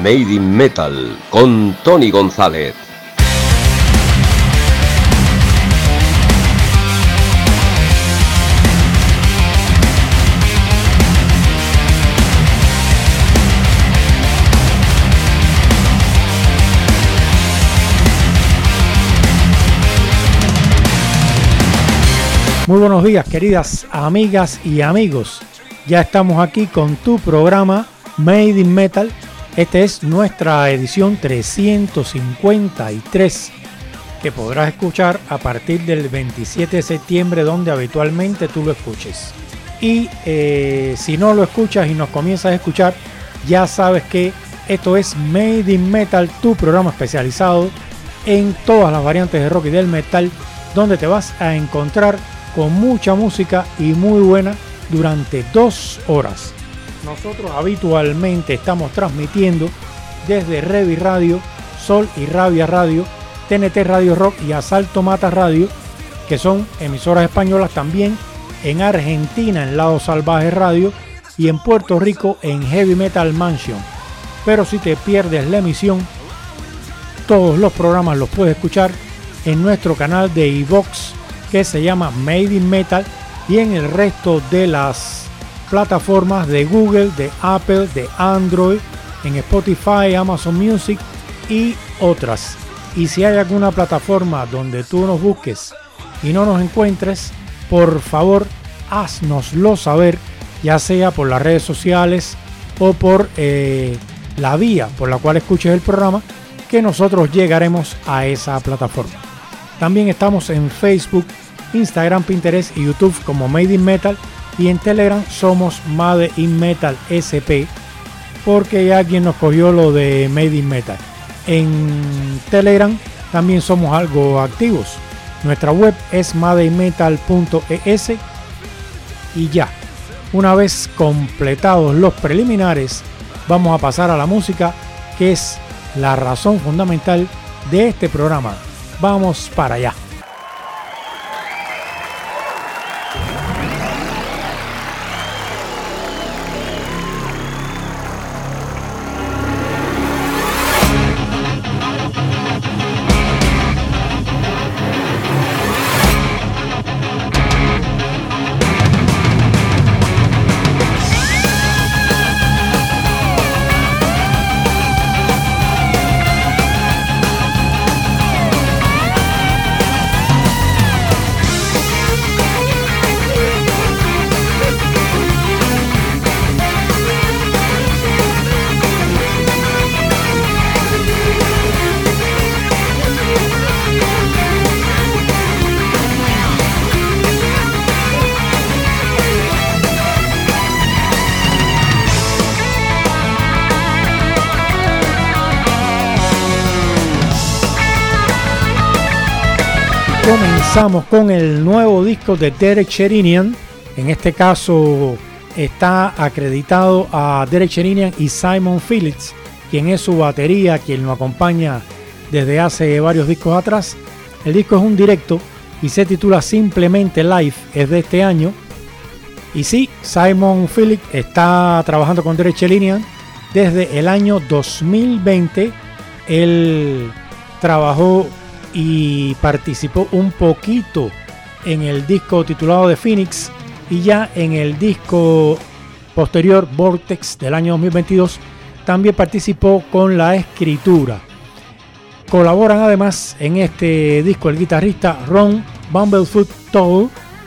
Made in Metal con Tony González. Muy buenos días, queridas amigas y amigos. Ya estamos aquí con tu programa Made in Metal. Esta es nuestra edición 353, que podrás escuchar a partir del 27 de septiembre, donde habitualmente tú lo escuches. Y si no lo escuchas y nos comienzas a escuchar, ya sabes que esto es Made in Metal, tu programa especializado en todas las variantes de rock y del metal, donde te vas a encontrar con mucha música y muy buena durante 2 horas. Nosotros habitualmente estamos transmitiendo desde Revi Radio, Sol y Rabia Radio, TNT Radio Rock y Asalto Mata Radio, que son emisoras españolas, también en Argentina en Lado Salvaje Radio y en Puerto Rico en Heavy Metal Mansion. Pero si te pierdes la emisión, todos los programas los puedes escuchar en nuestro canal de iVoox, que se llama Made in Metal, y en el resto de las plataformas de Google, de Apple, de Android, en Spotify, Amazon Music y otras. Y si hay alguna plataforma donde tú nos busques y no nos encuentres, por favor haznoslo saber, ya sea por las redes sociales o por la vía por la cual escuches el programa, que nosotros llegaremos a esa plataforma. También estamos en Facebook, Instagram, Pinterest y YouTube como Made in Metal, y en Telegram somos Made in Metal SP, porque ya alguien nos cogió lo de Made in Metal. En Telegram también somos algo activos. Nuestra web es madeinmetal.es. Y ya, una vez completados los preliminares, vamos a pasar a la música, que es la razón fundamental de este programa. Vamos para allá. Comenzamos con el nuevo disco de Derek Sherinian. En este caso está acreditado a Derek Sherinian y Simon Phillips, quien es su batería, quien lo acompaña desde hace varios discos atrás. El disco es un directo y se titula simplemente Live, es de este año. Y sí, Simon Phillips está trabajando con Derek Sherinian desde el año 2020. Él trabajó y participó un poquito en el disco titulado The Phoenix, y ya en el disco posterior, Vortex, del año 2022, también participó con la escritura. Colaboran además en este disco el guitarrista Ron Bumblefoot Toll,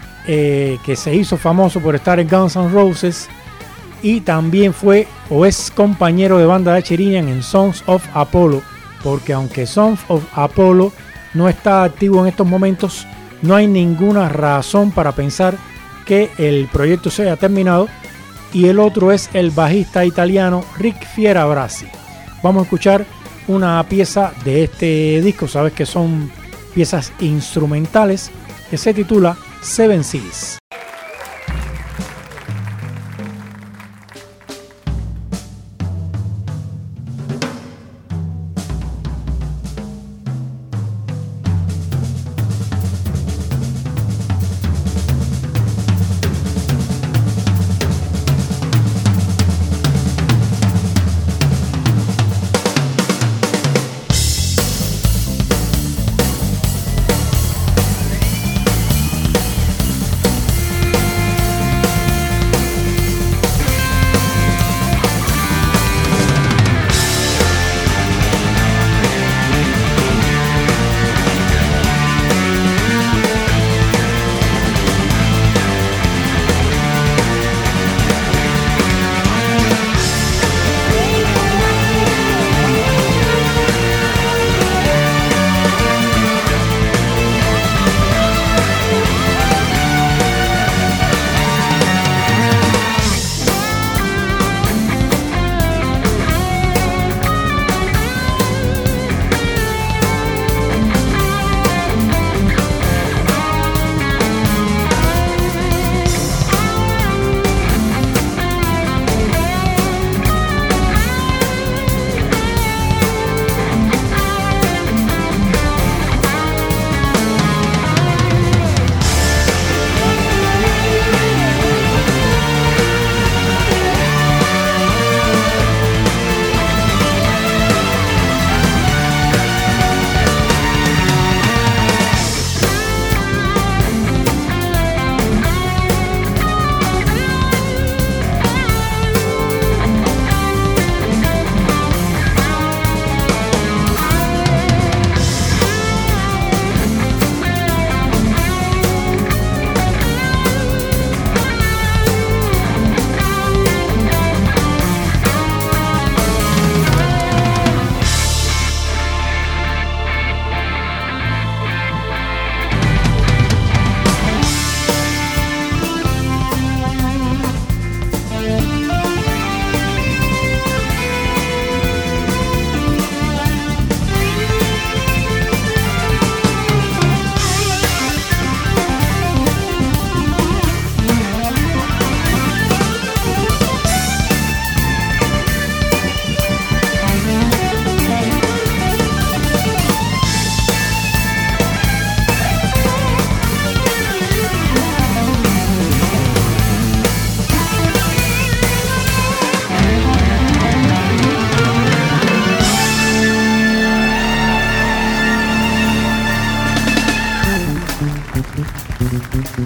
que se hizo famoso por estar en Guns N' Roses, y también fue o es compañero de banda de Sherinian en Sons of Apollo, porque aunque Sons of Apollo no está activo en estos momentos, no hay ninguna razón para pensar que el proyecto se haya terminado. Y el otro es el bajista italiano Rick Fierabras. Vamos a escuchar una pieza de este disco, sabes que son piezas instrumentales, que se titula Seven Seas.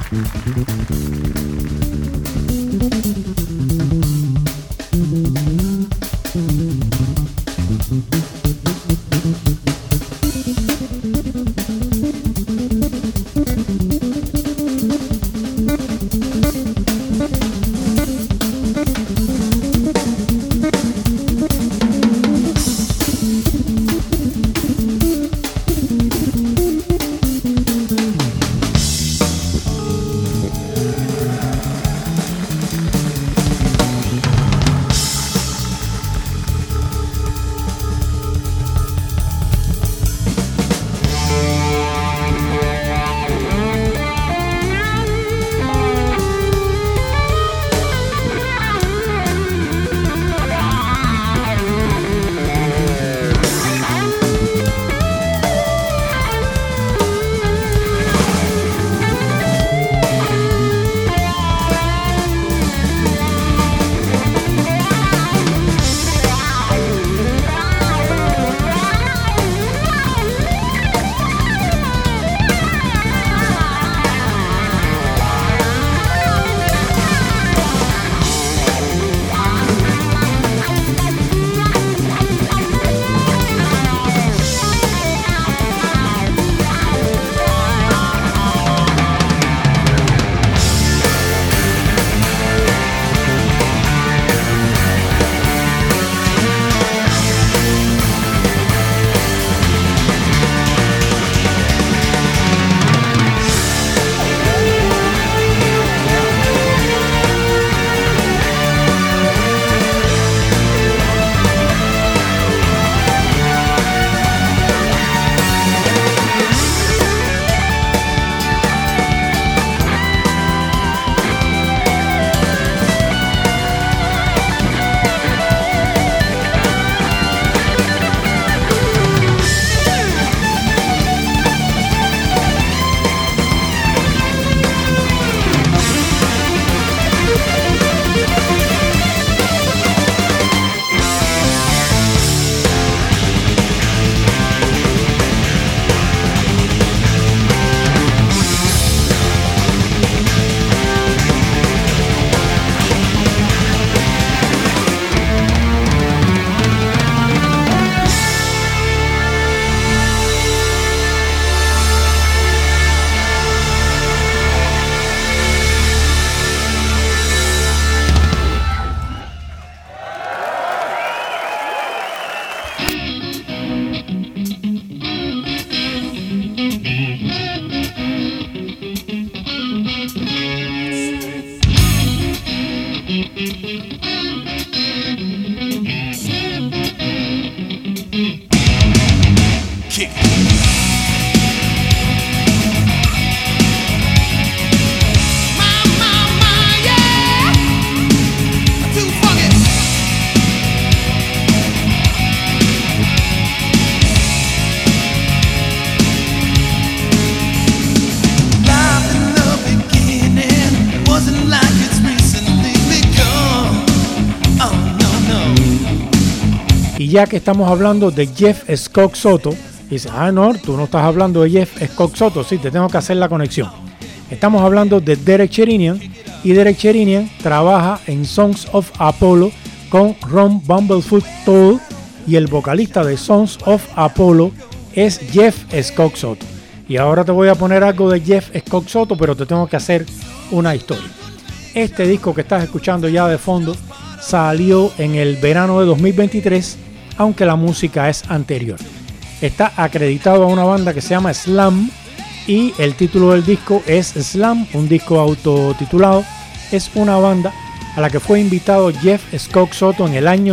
ya que estamos hablando de Jeff Scott Soto, dice, no, tú no estás hablando de Jeff Scott Soto. Sí, te tengo que hacer la conexión. Estamos hablando de Derek Sherinian, y Derek Sherinian trabaja en Sons of Apollo con Ron Bumblefoot Toole, y el vocalista de Sons of Apollo es Jeff Scott Soto. Y ahora te voy a poner algo de Jeff Scott Soto, pero te tengo que hacer una historia. Este disco que estás escuchando ya de fondo salió en el verano de 2023, aunque la música es anterior. Está acreditado a una banda que se llama Slam, y el título del disco es Slam, un disco autotitulado. Es una banda a la que fue invitado Jeff Scott Soto en el año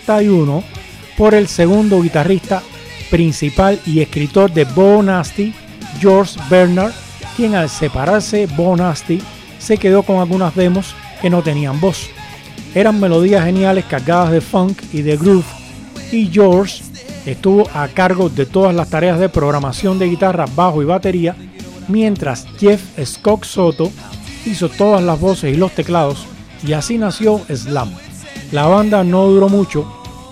91 por el segundo guitarrista principal y escritor de Bo Nasty, George Bernard, quien al separarse Bo Nasty se quedó con algunas demos que no tenían voz. Eran melodías geniales cargadas de funk y de groove, y George estuvo a cargo de todas las tareas de programación de guitarra, bajo y batería, mientras Jeff Scott Soto hizo todas las voces y los teclados, y así nació Slam. La banda no duró mucho,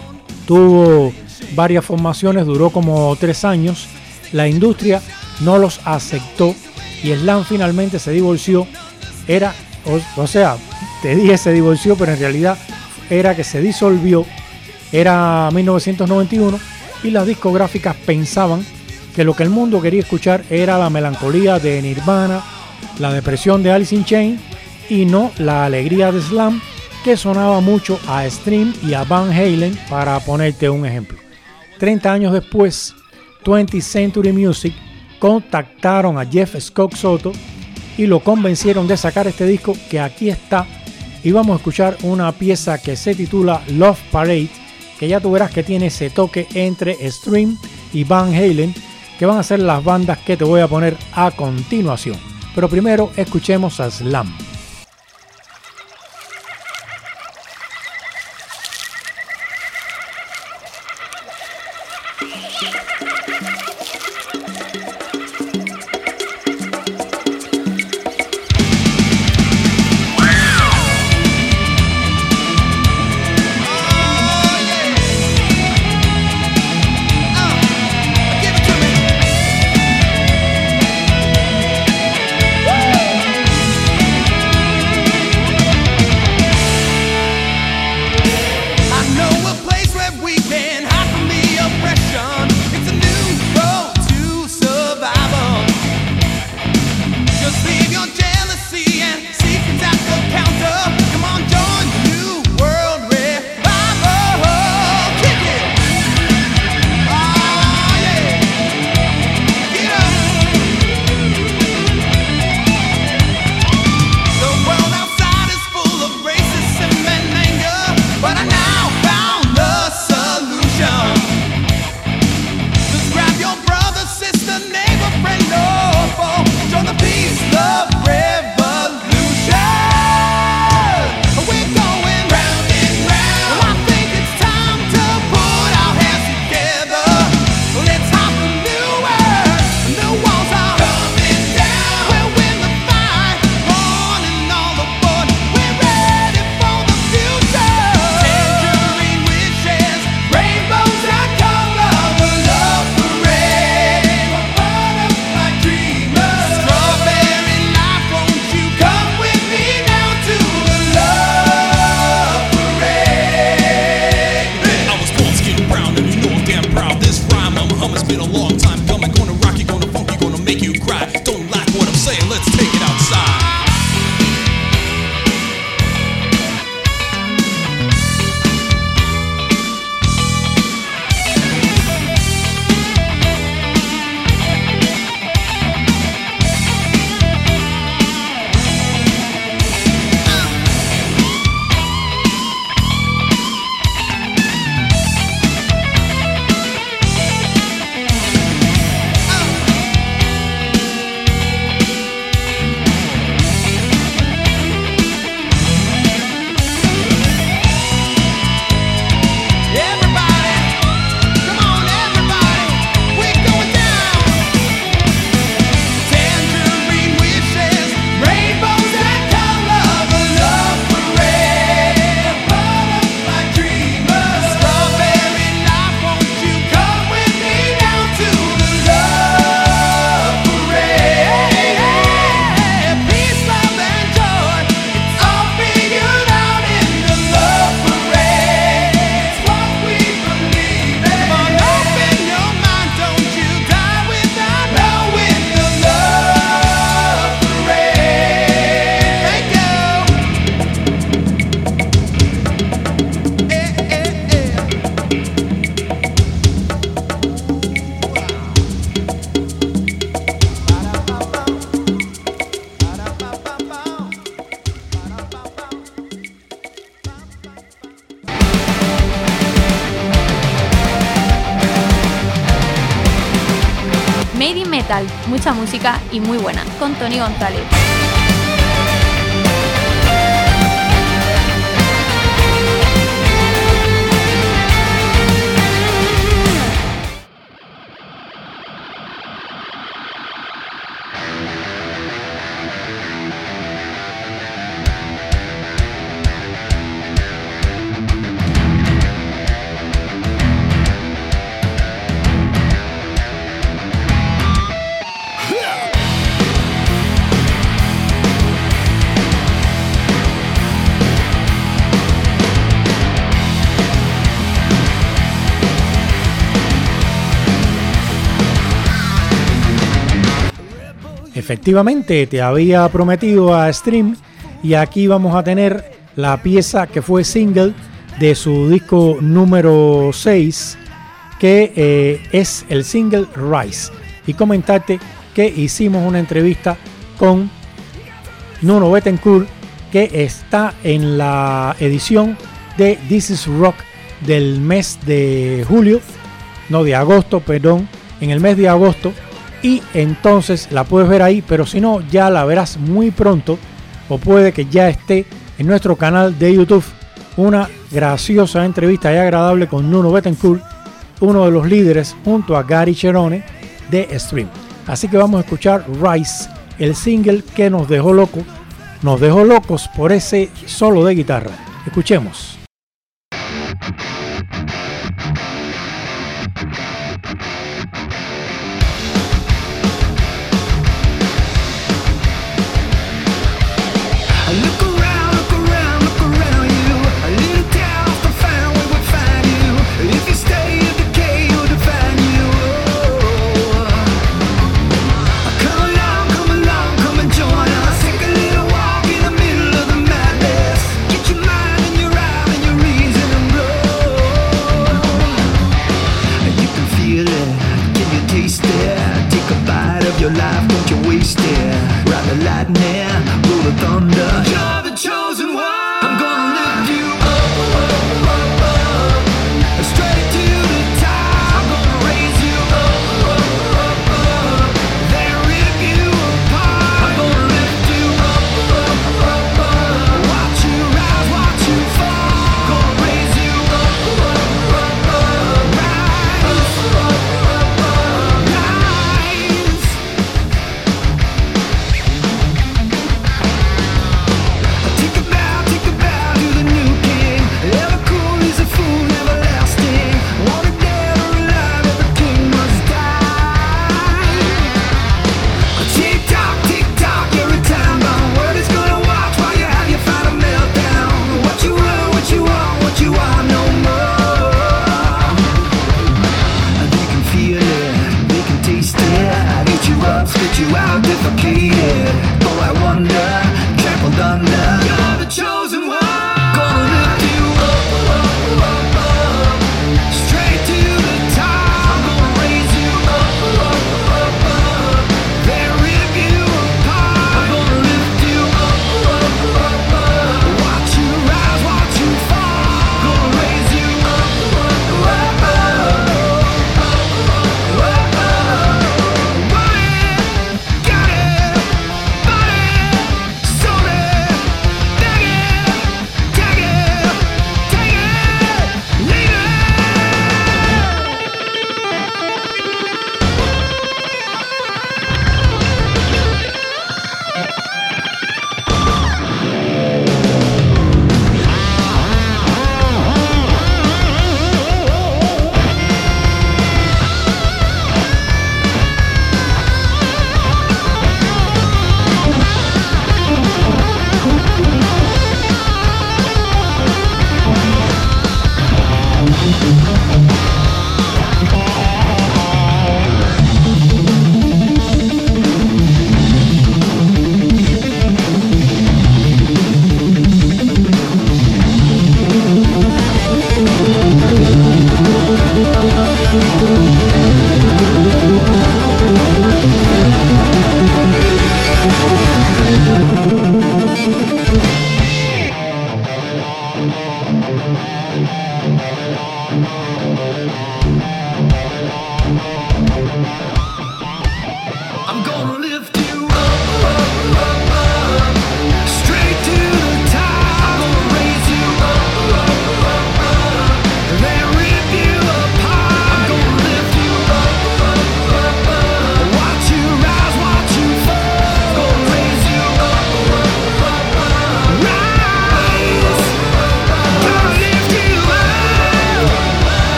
tuvo varias formaciones, duró como 3 años. La industria no los aceptó y Slam finalmente se divorció. O sea, te dije se divorció, pero en realidad era que se disolvió. Era 1991 y las discográficas pensaban que lo que el mundo quería escuchar era la melancolía de Nirvana, la depresión de Alice in Chains y no la alegría de Slam, que sonaba mucho a Extreme y a Van Halen, para ponerte un ejemplo. 30 años después, 20th Century Music contactaron a Jeff Scott Soto y lo convencieron de sacar este disco, que aquí está, y vamos a escuchar una pieza que se titula Love Parade, que ya tú verás que tiene ese toque entre Extreme y Van Halen, que van a ser las bandas que te voy a poner a continuación. Pero primero escuchemos a Slam. Mucha música y muy buena, con Tony González. Efectivamente, te había prometido a Stream y aquí vamos a tener la pieza que fue single de su disco número 6, que es el single Rise. Y comentarte que hicimos una entrevista con Nuno Bettencourt, que está en la edición de This Is Rock del mes de julio, no de agosto, perdón, en el mes de agosto. Y entonces la puedes ver ahí, pero si no, ya la verás muy pronto, o puede que ya esté en nuestro canal de YouTube. Una graciosa entrevista y agradable con Nuno Bettencourt, uno de los líderes junto a Gary Cherone de Stream. Así que vamos a escuchar Rise, el single que nos dejó locos por ese solo de guitarra. Escuchemos.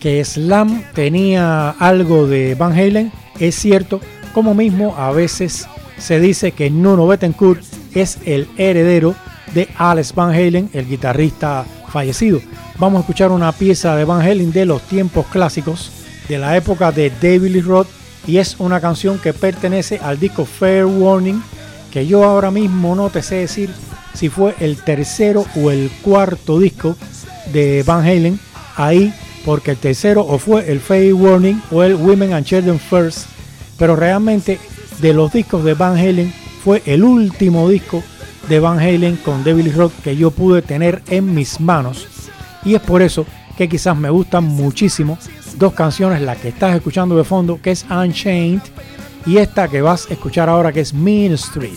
que Slam tenía algo de Van Halen es cierto, como mismo a veces se dice que Nuno Bettencourt es el heredero de Alex Van Halen, el guitarrista fallecido. Vamos a escuchar una pieza de Van Halen de los tiempos clásicos de la época de David Lee Roth, y es una canción que pertenece al disco Fair Warning, que yo ahora mismo no te sé decir si fue el tercero o el cuarto disco de Van Halen ahí, porque el tercero o fue el Fair Warning o el Women and Children First, pero realmente de los discos de Van Halen fue el último disco de Van Halen con David Lee Roth que yo pude tener en mis manos, y es por eso que quizás me gustan muchísimo dos canciones, la que estás escuchando de fondo, que es Unchained, y esta que vas a escuchar ahora, que es Mean Street.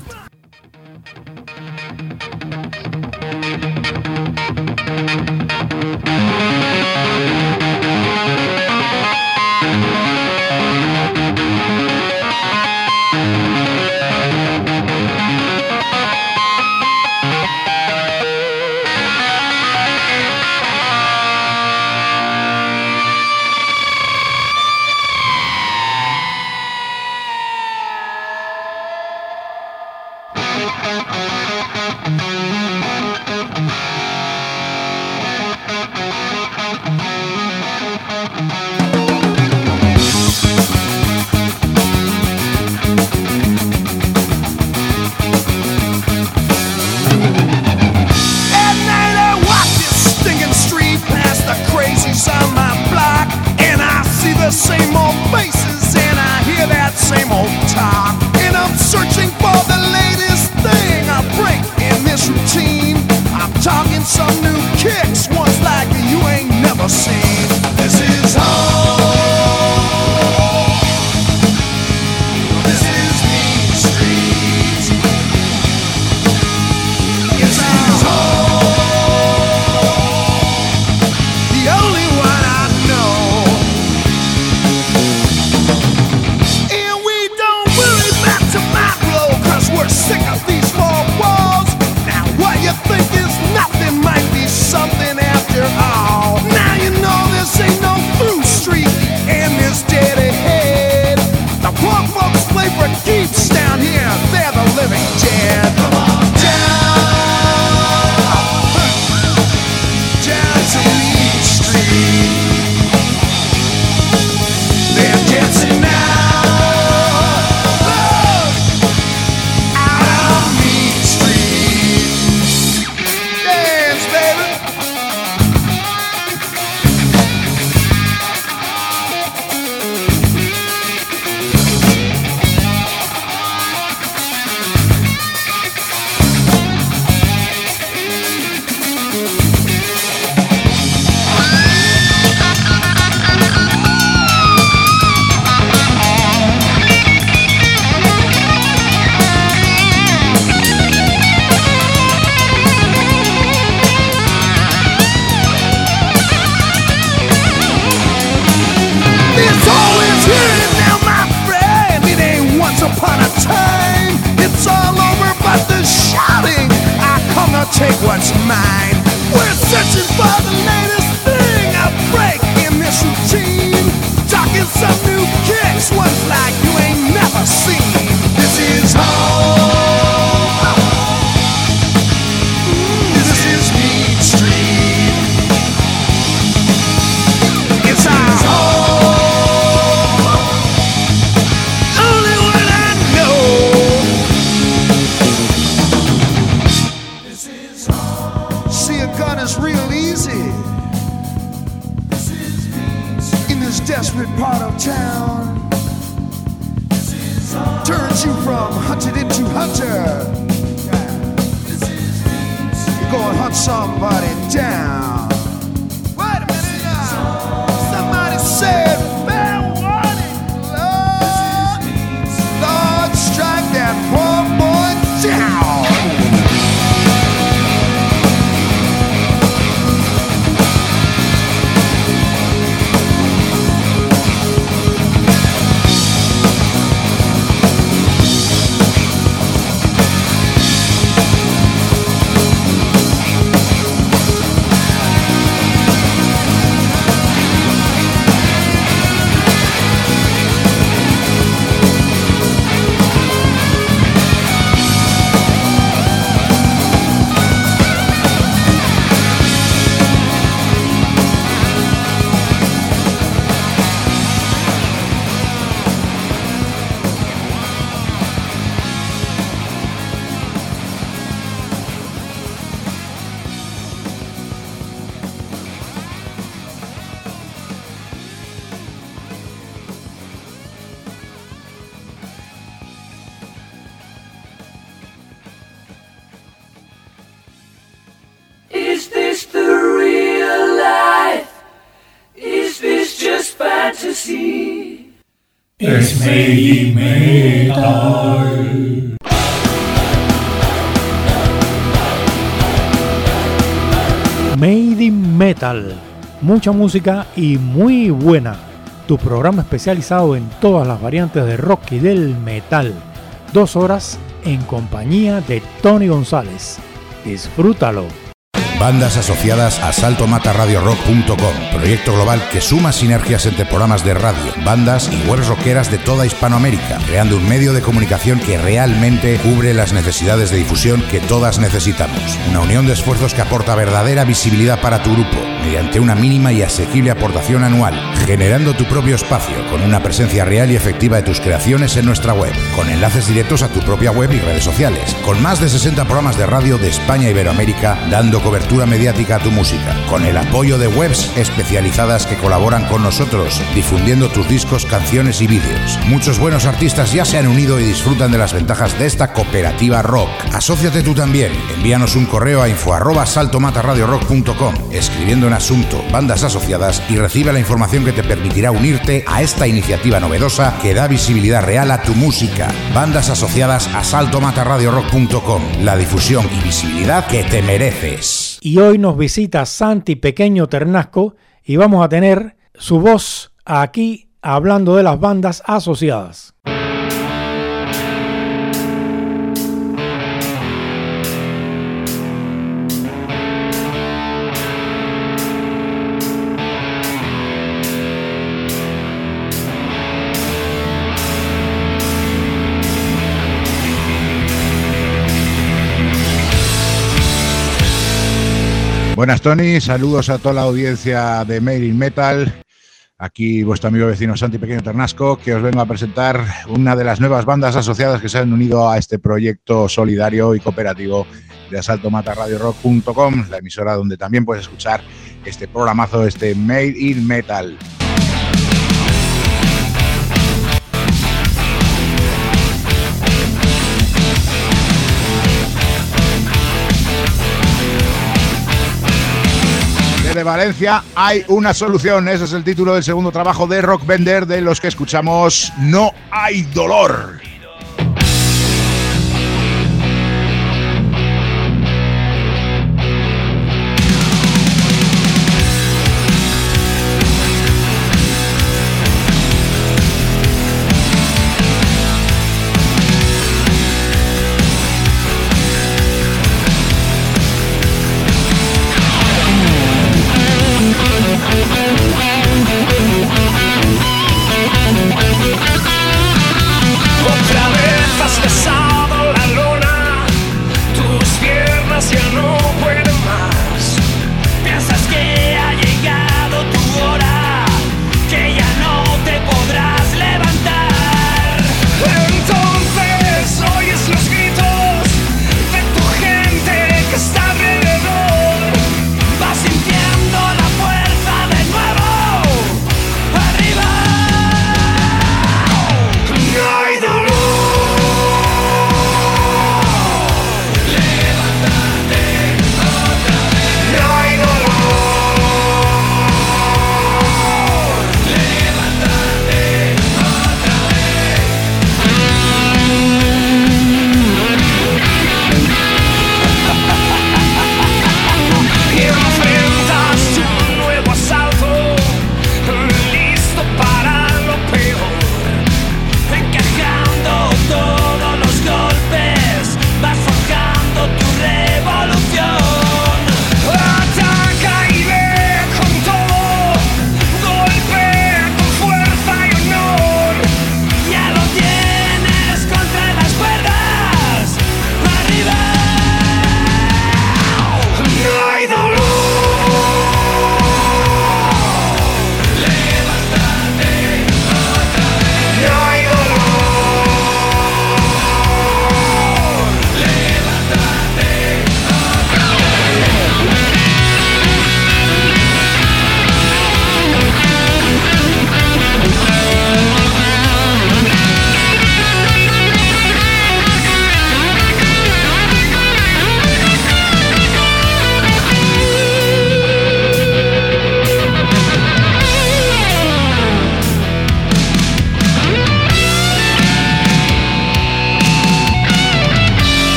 Made in Metal. Made in Metal, mucha música y muy buena. Tu programa especializado en todas las variantes de rock y del metal. 2 horas en compañía de Tony González. Disfrútalo. Bandas asociadas a saltomataradiorock.com, proyecto global que suma sinergias entre programas de radio, bandas y webs rockeras de toda Hispanoamérica, creando un medio de comunicación que realmente cubre las necesidades de difusión que todas necesitamos. Una unión de esfuerzos que aporta verdadera visibilidad para tu grupo, mediante una mínima y asequible aportación anual, generando tu propio espacio con una presencia real y efectiva de tus creaciones en nuestra web, con enlaces directos a tu propia web y redes sociales, con más de 60 programas de radio de España e Iberoamérica dando cobertura mediática a tu música, con el apoyo de webs especializadas que colaboran con nosotros, difundiendo tus discos, canciones y vídeos. Muchos buenos artistas ya se han unido y disfrutan de las ventajas de esta cooperativa rock. Asóciate tú también. Envíanos un correo a info@saltomataradiorock.com, escribiendo en asunto bandas asociadas, y recibe la información que te permitirá unirte a esta iniciativa novedosa que da visibilidad real a tu música. Bandas asociadas a saltomataradiorock.com, la difusión y visibilidad que te mereces. Y hoy nos visita Santi Pequeño Ternasco y vamos a tener su voz aquí hablando de las bandas asociadas. Buenas, Tony, saludos a toda la audiencia de Made in Metal. Aquí vuestro amigo vecino Santi Pequeño Ternasco, que os vengo a presentar una de las nuevas bandas asociadas que se han unido a este proyecto solidario y cooperativo de saltomataradiorock.com, la emisora donde también puedes escuchar este programazo, este Made in Metal. De Valencia hay una solución. Ese es el título del segundo trabajo de Rockbender, de los que escuchamos No hay dolor. What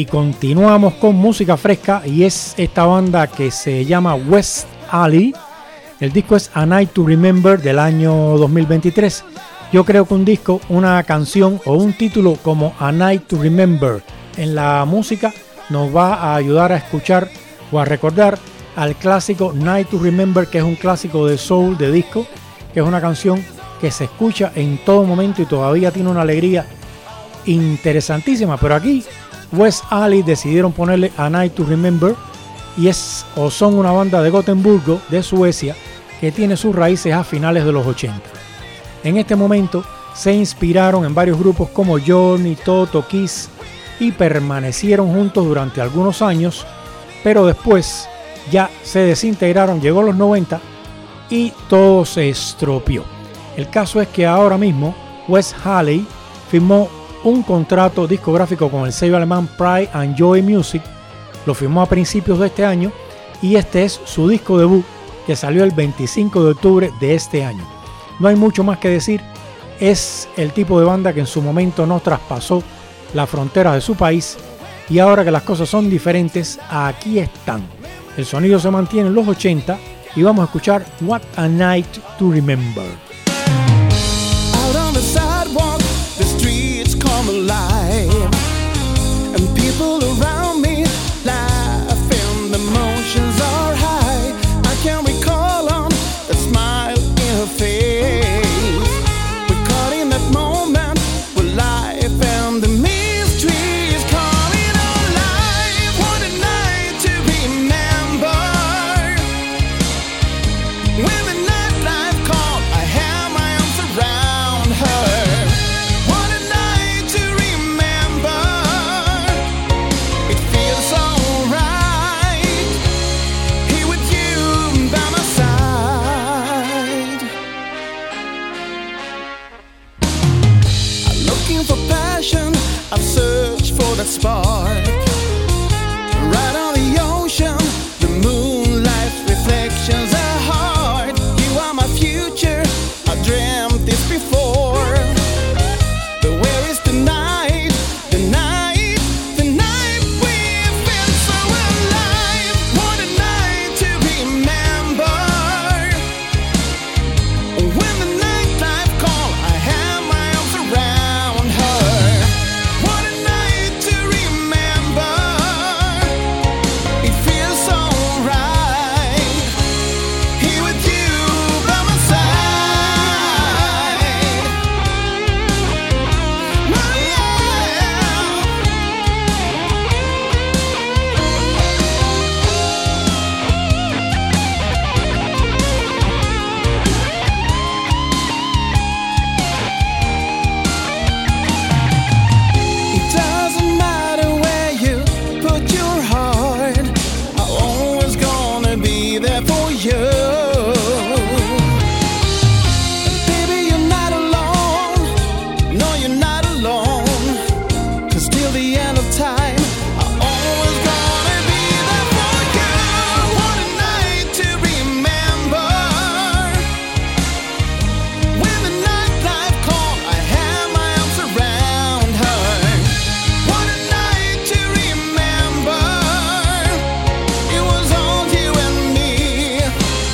y continuamos con música fresca, y es esta banda que se llama West Alley. El disco es A Night to Remember del año 2023. Yo creo que un disco, una canción o un título como A Night to Remember en la música nos va a ayudar a escuchar o a recordar al clásico Night to Remember, que es un clásico de soul, de disco, que es una canción que se escucha en todo momento y todavía tiene una alegría interesantísima. Pero aquí West Alley decidieron ponerle A Night to Remember, y son una banda de Gotemburgo, de Suecia, que tiene sus raíces a finales de los 80. En este momento se inspiraron en varios grupos como Journey, Toto, Kiss, y permanecieron juntos durante algunos años, pero después ya se desintegraron, llegó los 90 y todo se estropeó. El caso es que ahora mismo West Alley firmó un contrato discográfico con el sello alemán Pride and Joy Music, lo firmó a principios de este año, y este es su disco debut, que salió el 25 de octubre de este año. No hay mucho más que decir, es el tipo de banda que en su momento no traspasó las fronteras de su país, y ahora que las cosas son diferentes, aquí están. El sonido se mantiene en los 80 y vamos a escuchar What a Night to Remember. Out on the sidewalk, the streets come alive, and people around me laugh and the emotions are high. I can recall on the smile in her face. We're caught in that moment where life and the mystery is coming alive. What a night to remember. When the nightlife called, I had my arms around her. What a night to remember. It feels so right here with you by my side. I'm looking for passion, I've searched for that spark. Right on the ocean, the moonlight reflections are hard. You are my future, I dreamt this before. But where is the night, the night, the night we feel so alive? What a night to remember. When the nightlife called, I had my arms around her. What a night to remember. It feels so right here with you by my side. Oh, yeah. It doesn't matter where you put your heart, I'm always gonna be there for you. Baby, you're not alone. No, you're not alone. 'Cause till the end of time, I'm always gonna be there for you. What a night to remember. When the nightlife called, I had my arms around her. What a night to remember. It was all you and me.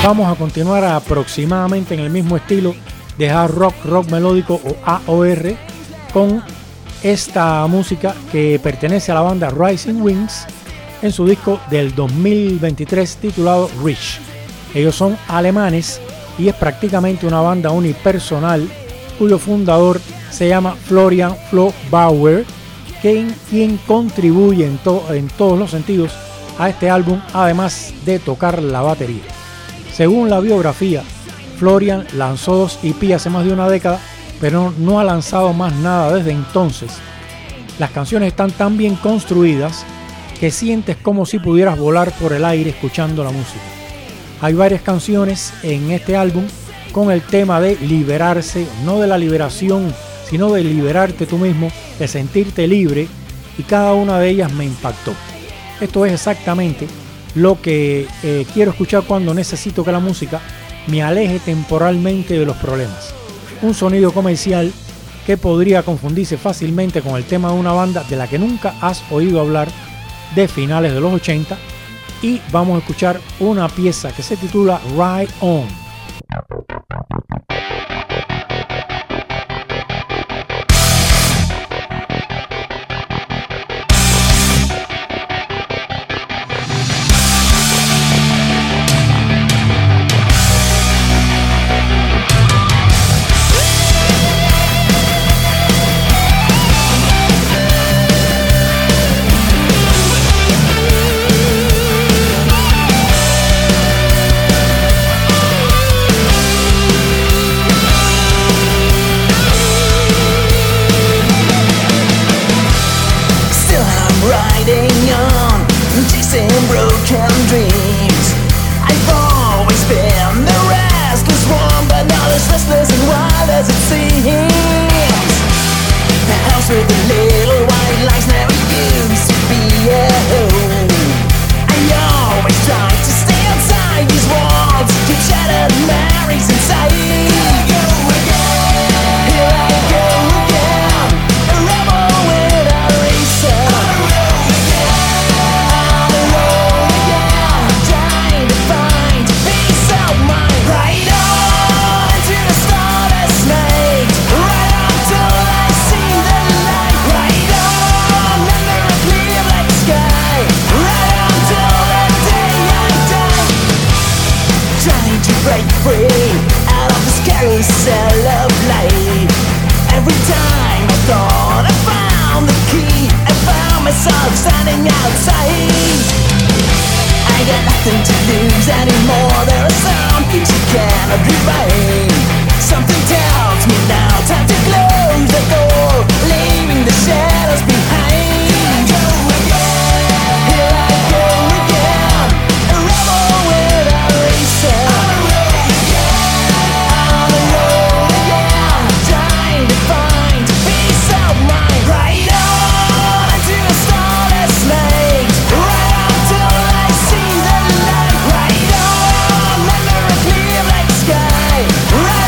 Vamos a continuar aproximadamente en el mismo estilo de hard rock, rock melódico o AOR, con esta música que pertenece a la banda Rising Wings en su disco del 2023 titulado Rich. Ellos son alemanes y es prácticamente una banda unipersonal cuyo fundador se llama Florian Flo Bauer, quien contribuye en todos los sentidos a este álbum, además de tocar la batería. Según la biografía, Florian lanzó 2 EP hace más de una década, pero no ha lanzado más nada desde entonces. Las canciones están tan bien construidas que sientes como si pudieras volar por el aire escuchando la música. Hay varias canciones en este álbum con el tema de liberarse, no de la liberación, sino de liberarte tú mismo, de sentirte libre, y cada una de ellas me impactó. Esto es exactamente lo que quiero escuchar cuando necesito que la música me aleje temporalmente de los problemas. Un sonido comercial que podría confundirse fácilmente con el tema de una banda de la que nunca has oído hablar, de finales de los 80, y vamos a escuchar una pieza que se titula Ride On.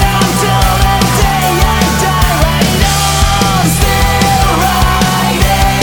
Still riding.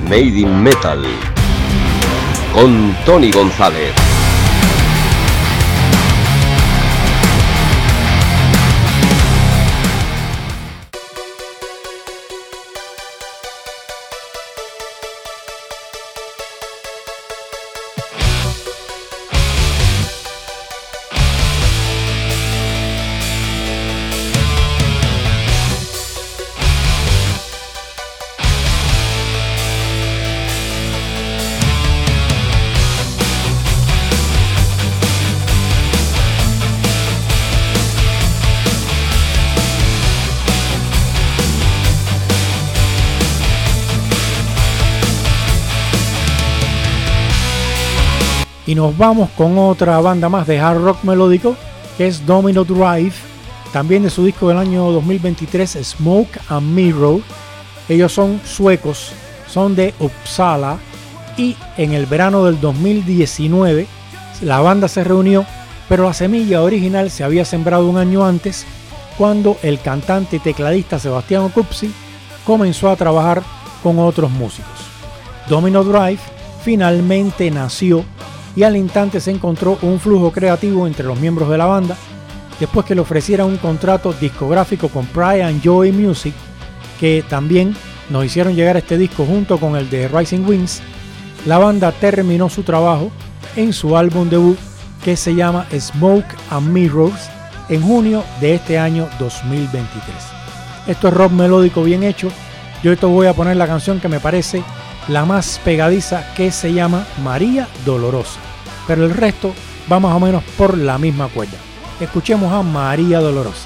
Made in Metal con Tony González. Y nos vamos con otra banda más de hard rock melódico, que es Domino Drive, también de su disco del año 2023, Smoke and Mirror. Ellos son suecos, son de Uppsala, y en el verano del 2019 la banda se reunió, pero la semilla original se había sembrado un año antes, cuando el cantante y tecladista Sebastián Okupsi comenzó a trabajar con otros músicos. Domino Drive finalmente nació y al instante se encontró un flujo creativo entre los miembros de la banda. Después que le ofrecieran un contrato discográfico con Pride and Joy Music, que también nos hicieron llegar este disco junto con el de Rising Winds, la banda terminó su trabajo en su álbum debut, que se llama Smoke and Mirrors, en junio de este año 2023. Esto es rock melódico bien hecho. Yo te voy a poner la canción que me parece la más pegadiza, que se llama María Dolorosa, pero el resto va más o menos por la misma cuerda. Escuchemos a María Dolorosa.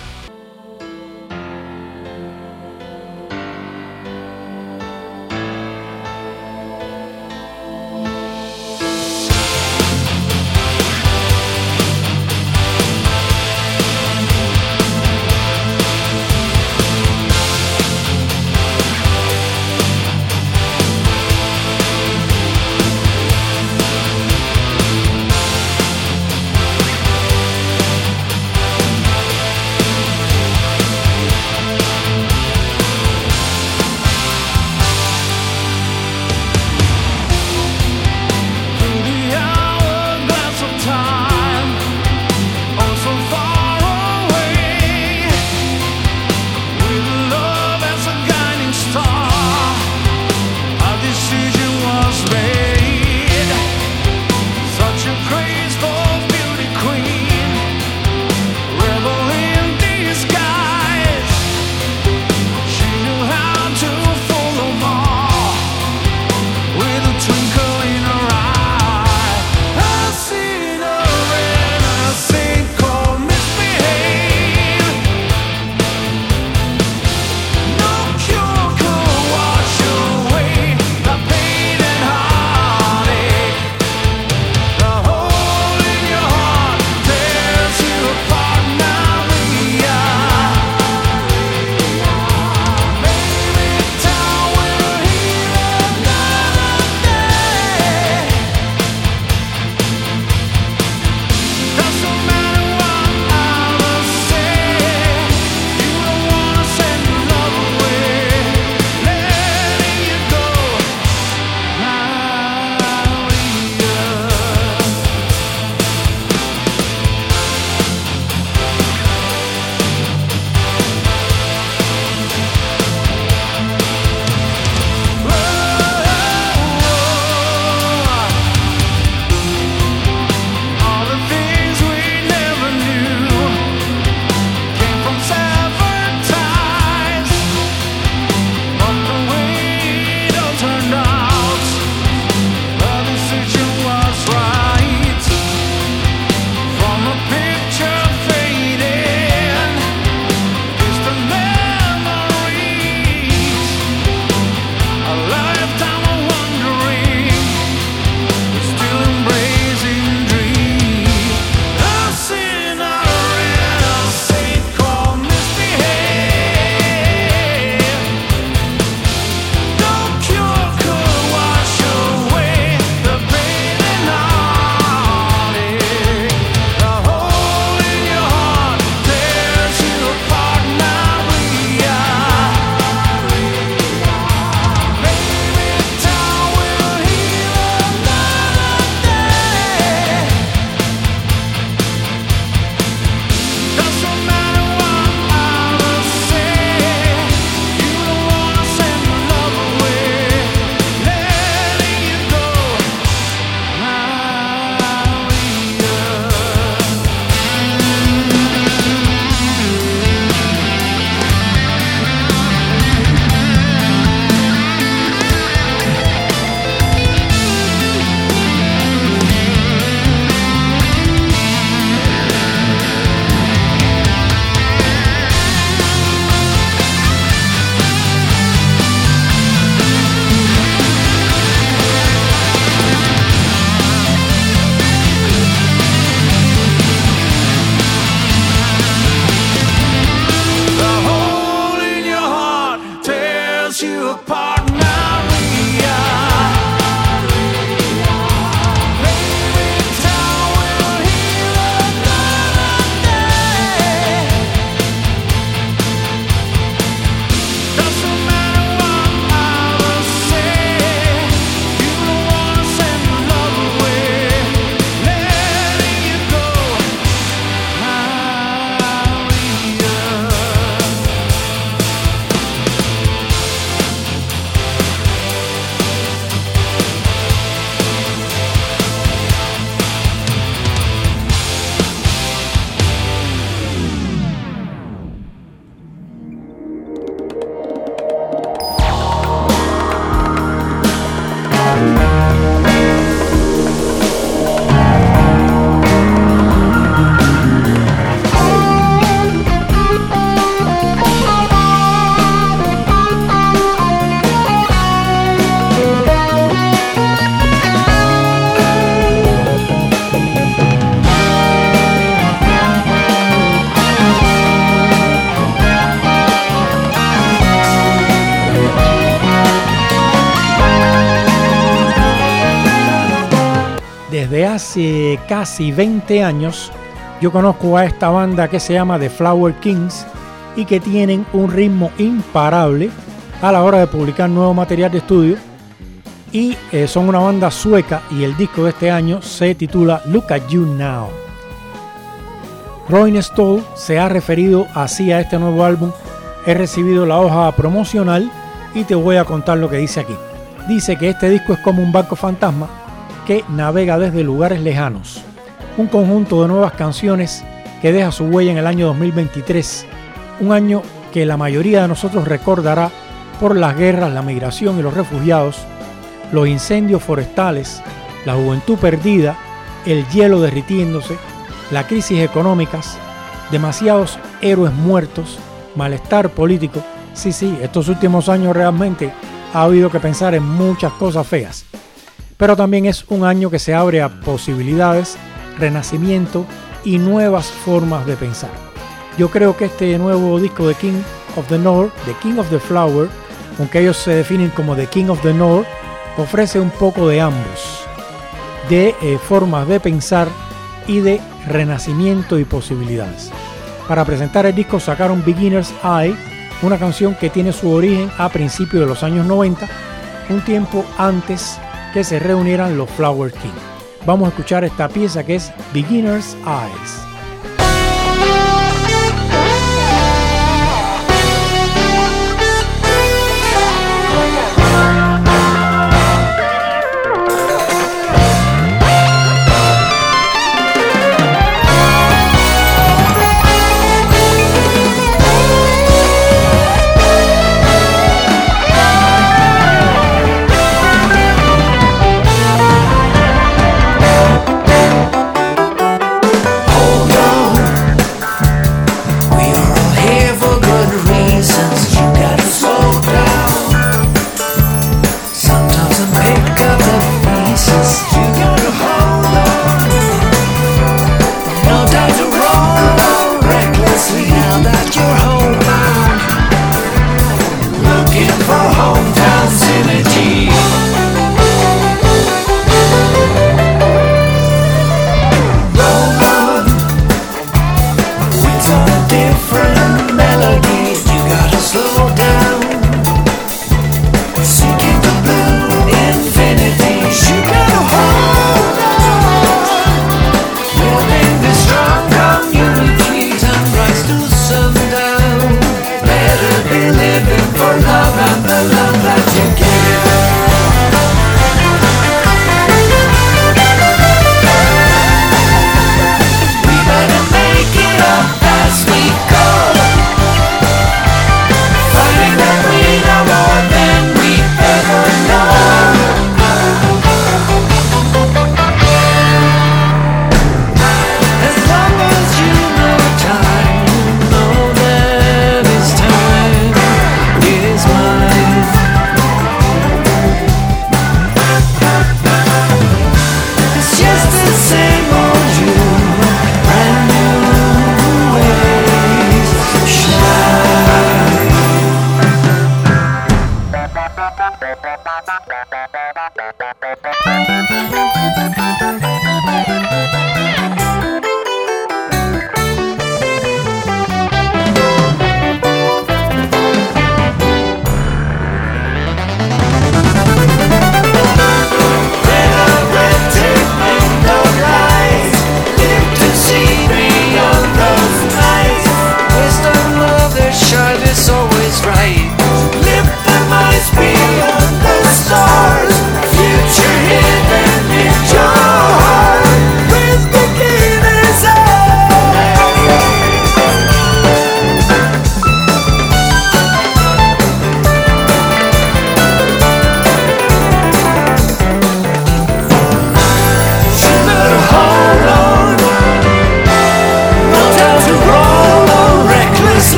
hace casi 20 años yo conozco a esta banda que se llama The Flower Kings y que tienen un ritmo imparable a la hora de publicar nuevo material de estudio, y son una banda sueca y el disco de este año se titula Look at You Now. Rolling Stone se ha referido así a este nuevo álbum. He recibido la hoja promocional y te voy a contar lo que dice aquí. Dice que este disco es como un barco fantasma que navega desde lugares lejanos, un conjunto de nuevas canciones que deja su huella en el año 2023, un año que la mayoría de nosotros recordará por las guerras, la migración y los refugiados, los incendios forestales, la juventud perdida, el hielo derritiéndose, la crisis económicas, demasiados héroes muertos, malestar político. Sí, estos últimos años realmente ha habido que pensar en muchas cosas feas. Pero también es un año que se abre a posibilidades, renacimiento y nuevas formas de pensar. Yo creo que este nuevo disco de King of the North, The King of the Flower, aunque ellos se definen como The King of the North, ofrece un poco de ambos, de formas de pensar y de renacimiento y posibilidades. Para presentar el disco sacaron Beginner's Eye, una canción que tiene su origen a principios de los años 90, un tiempo antes que se reunieran los Flower King. Vamos a escuchar esta pieza que es Beginner's Eyes.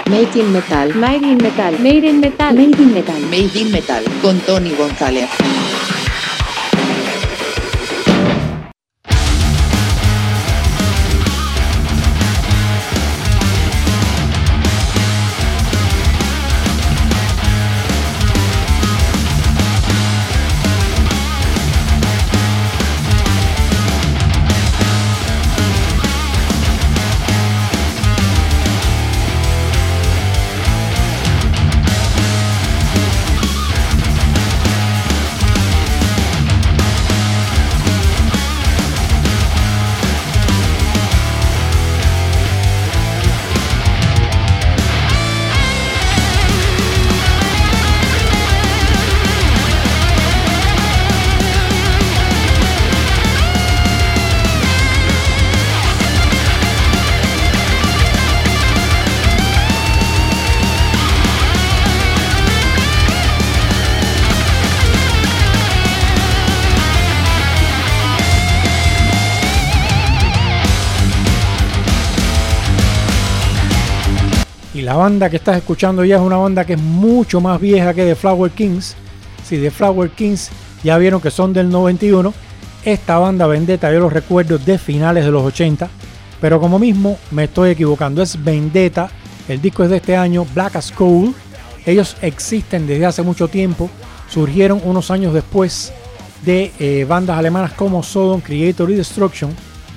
Made in Metal. Made in Metal. Made in Metal. Made in Metal. Made in Metal con Tony González. La banda que estás escuchando ya es una banda que es mucho más vieja que The Flower Kings. Si The Flower Kings ya vieron que son del 91, esta banda Vendetta yo los recuerdo de finales de los 80, pero como mismo me estoy equivocando, es Vendetta, el disco es de este año, Black as Coal. Ellos existen desde hace mucho tiempo, surgieron unos años después de bandas alemanas como Sodom, Creator y Destruction.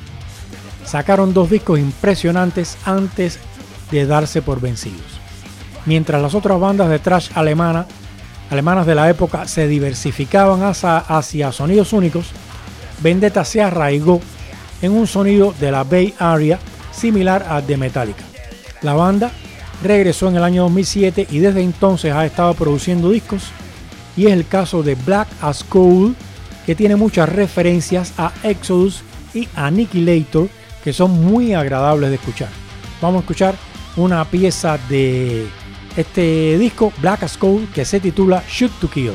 Sacaron 2 discos impresionantes antes de darse por vencidos. Mientras las otras bandas de thrash alemanas de la época se diversificaban hacia sonidos únicos, Vendetta se arraigó en un sonido de la Bay Area similar al de Metallica. La banda regresó en el año 2007 y desde entonces ha estado produciendo discos, y es el caso de Black as Coal, que tiene muchas referencias a Exodus y Annihilator que son muy agradables de escuchar. Vamos a escuchar una pieza de este disco Black as Coal que se titula Shoot to Kill.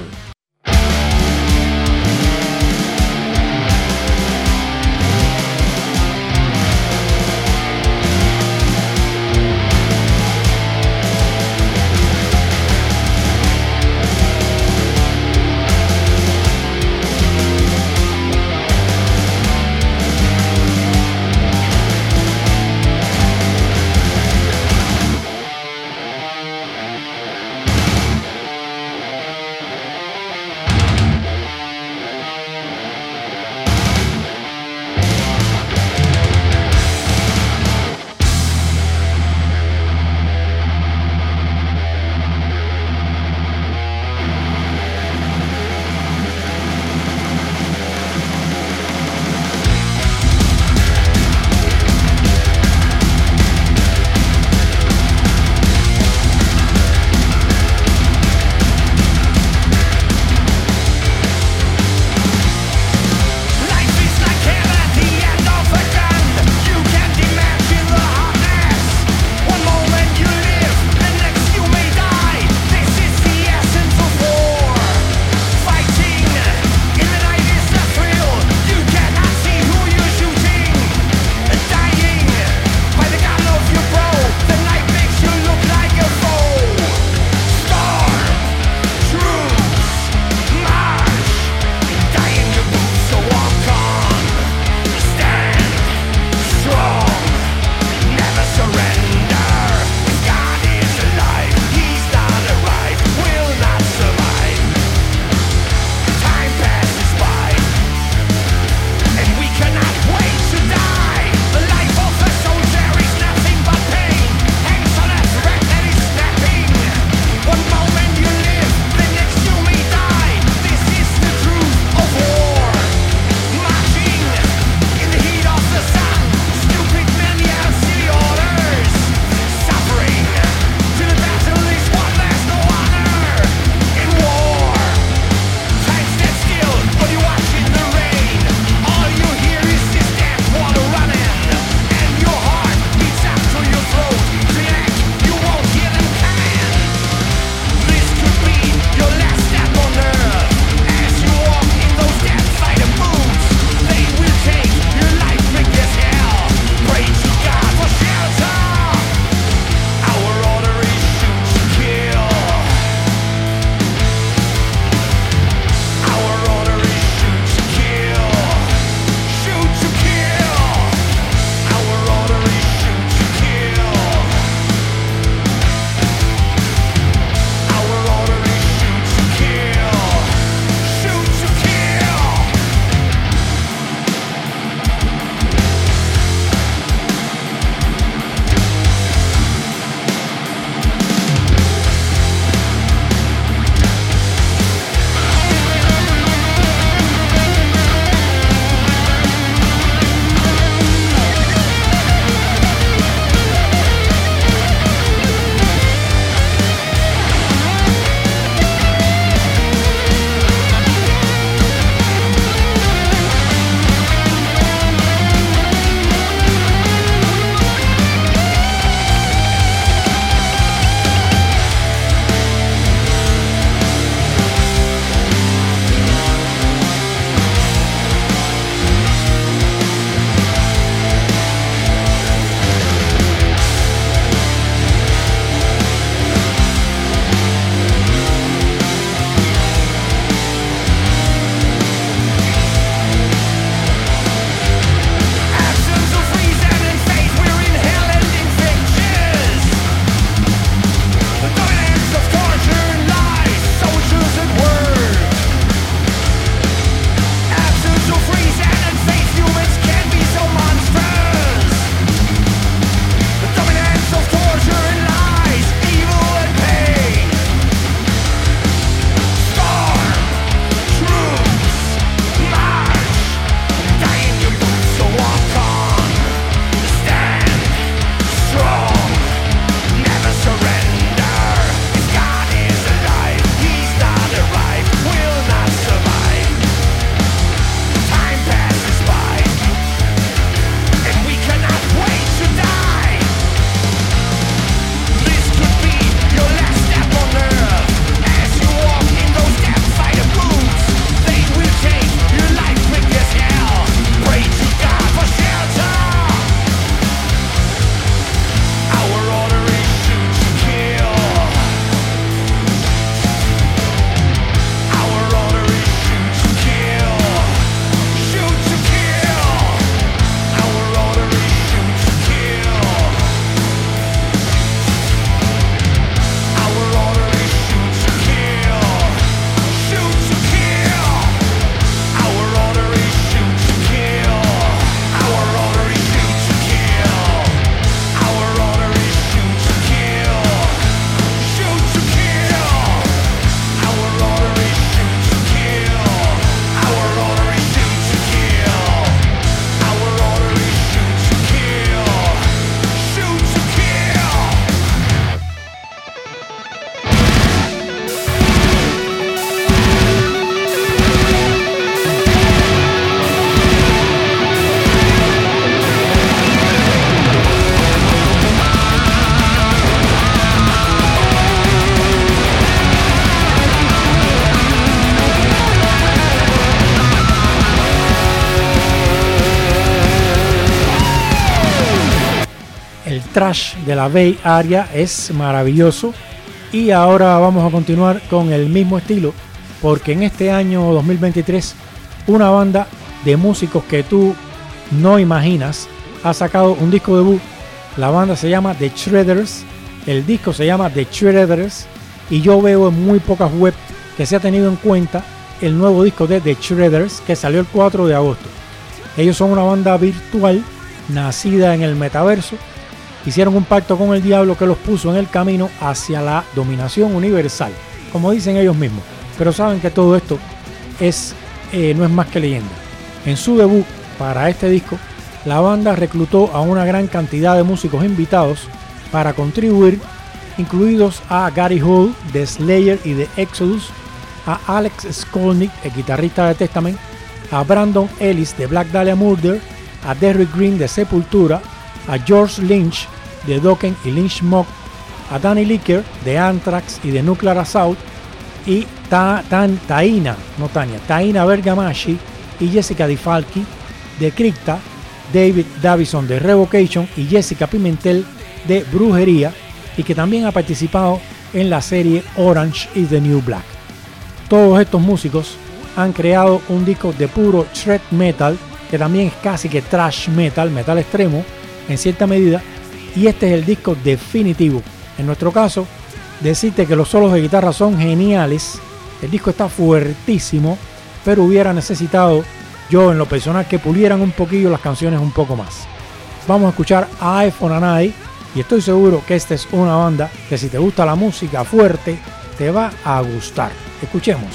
thrash de la Bay Area, es maravilloso. Y ahora vamos a continuar con el mismo estilo, porque en este año 2023 una banda de músicos que tú no imaginas ha sacado un disco debut. La banda se llama The Shredders, el disco se llama The Shredders, y yo veo en muy pocas webs que se ha tenido en cuenta el nuevo disco de The Shredders, que salió el 4 de agosto. Ellos son una banda virtual nacida en el metaverso. Hicieron un pacto con el diablo que los puso en el camino hacia la dominación universal, como dicen ellos mismos, pero saben que todo esto no es más que leyenda. En su debut para este disco, la banda reclutó a una gran cantidad de músicos invitados para contribuir, incluidos a Gary Holt de Slayer y de Exodus, a Alex Skolnick, el guitarrista de Testament, a Brandon Ellis de Black Dahlia Murder, a Derrick Green de Sepultura, a George Lynch de Dokken y Lynch Mob, a Danny Licker de Anthrax y de Nuclear Assault, y Taina Bergamaschi y Jessica DeFalchi de Crypta, David Davison de Revocation y Jessica Pimentel de Brujería, y que también ha participado en la serie Orange is the New Black. Todos estos músicos han creado un disco de puro shred metal, que también es casi que thrash metal, metal extremo en cierta medida, y este es el disco definitivo. En nuestro caso, decirte que los solos de guitarra son geniales, el disco está fuertísimo, pero hubiera necesitado yo en lo personal que pulieran un poquillo las canciones un poco más. Vamos a escuchar a Eye for an Eye, y estoy seguro que esta es una banda que si te gusta la música fuerte te va a gustar. Escuchemos.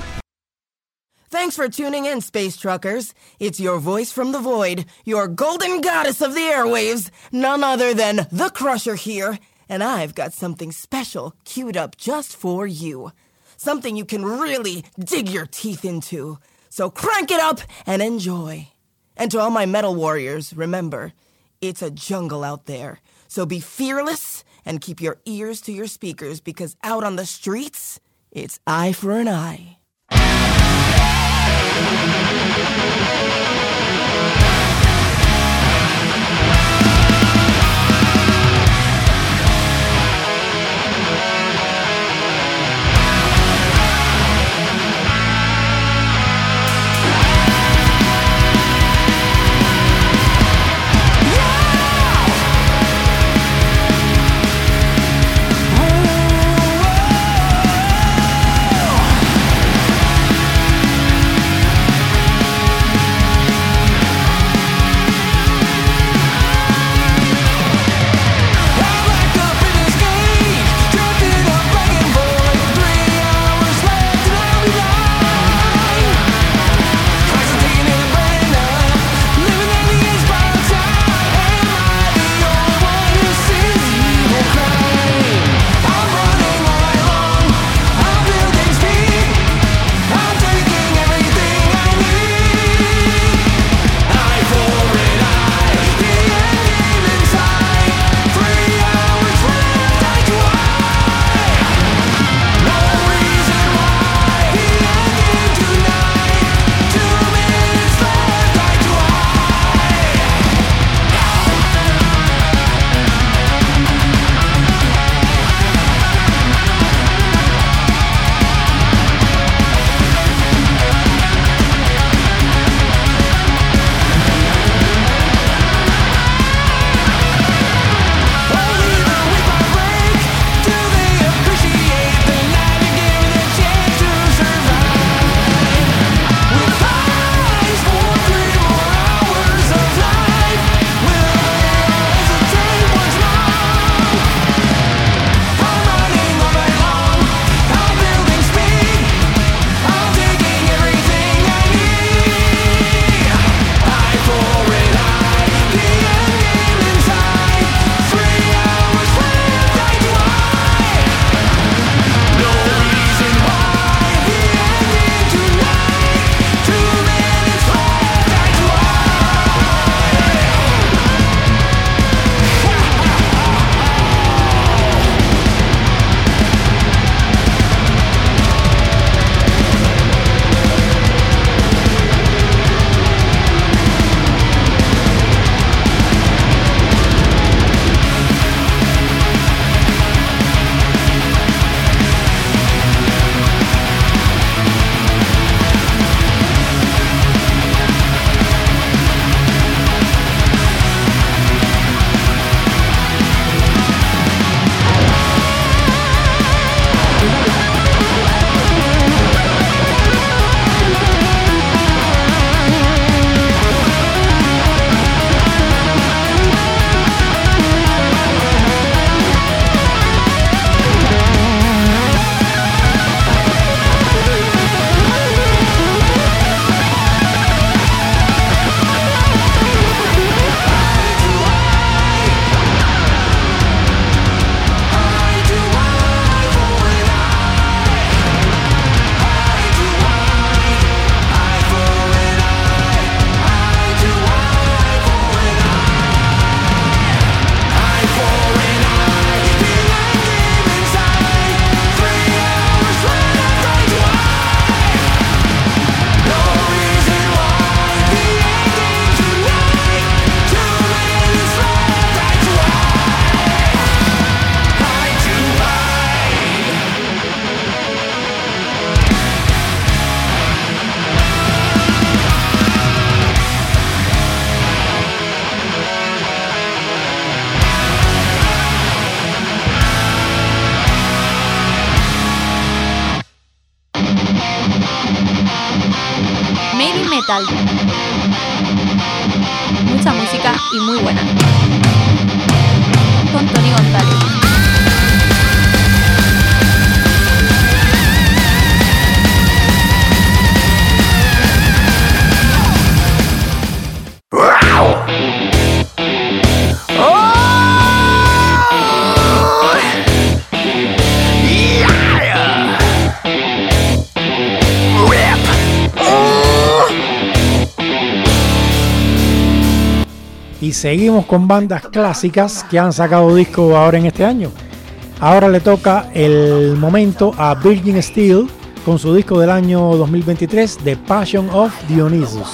Thanks for tuning in, Space Truckers. It's your voice from the void, your golden goddess of the airwaves, none other than The Crusher here, and I've got something special queued up just for you. Something you can really dig your teeth into. So crank it up and enjoy. And to all my metal warriors, remember, it's a jungle out there. So be fearless and keep your ears to your speakers, because out on the streets, it's eye for an eye. Metal. Mucha música y muy buena. Con Tony González. Y seguimos con bandas clásicas que han sacado disco ahora en este año. Ahora le toca el momento a Virgin Steel con su disco del año 2023, The Passion of Dionysus.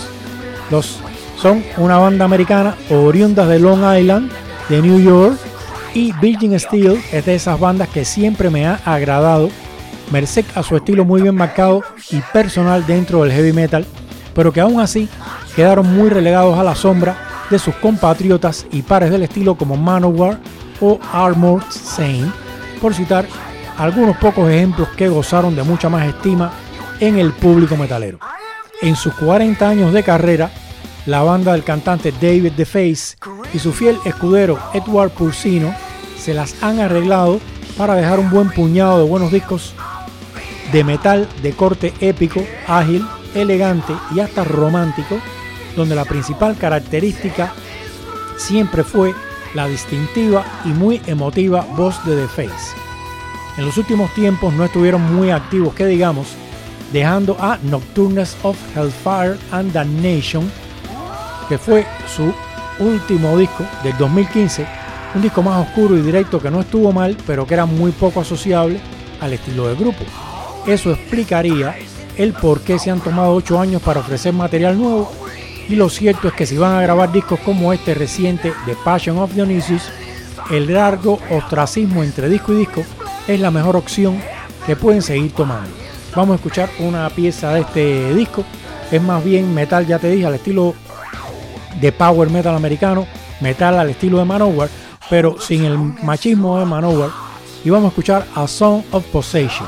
Son una banda americana oriunda de Long Island, de New York, y Virgin Steel es de esas bandas que siempre me ha agradado, merced a su estilo muy bien marcado y personal dentro del heavy metal, pero que aún así quedaron muy relegados a la sombra de sus compatriotas y pares del estilo como Manowar o Armored Saint, por citar algunos pocos ejemplos que gozaron de mucha más estima en el público metalero. En sus 40 años de carrera, la banda del cantante David DeFace y su fiel escudero Edward Pursino se las han arreglado para dejar un buen puñado de buenos discos de metal de corte épico, ágil, elegante y hasta romántico, donde la principal característica siempre fue la distintiva y muy emotiva voz de DeFace. En los últimos tiempos no estuvieron muy activos, que digamos, dejando a Nocturnes of Hellfire and Damnation, que fue su último disco del 2015, un disco más oscuro y directo que no estuvo mal, pero que era muy poco asociable al estilo del grupo. Eso explicaría el por qué se han tomado 8 años para ofrecer material nuevo, y lo cierto es que si van a grabar discos como este reciente The Passion of Dionysus, el largo ostracismo entre disco y disco es la mejor opción que pueden seguir tomando. Vamos a escuchar una pieza de este disco, es más bien metal, ya te dije, al estilo de power metal americano, metal al estilo de Manowar, pero sin el machismo de Manowar, y vamos a escuchar A Song of Possession.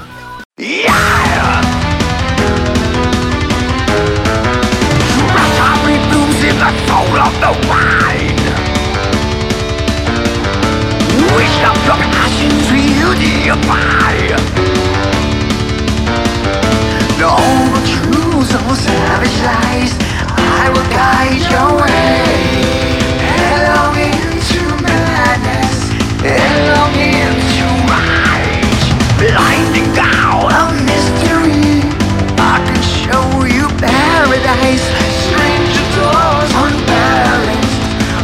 The soul of the wine. Wish of your passions will defy. No truths or savage lies, I will guide your way. Headlong into madness, headlong into rage. Blinding down a mystery, I can show you paradise. Stranger doors unbalanced,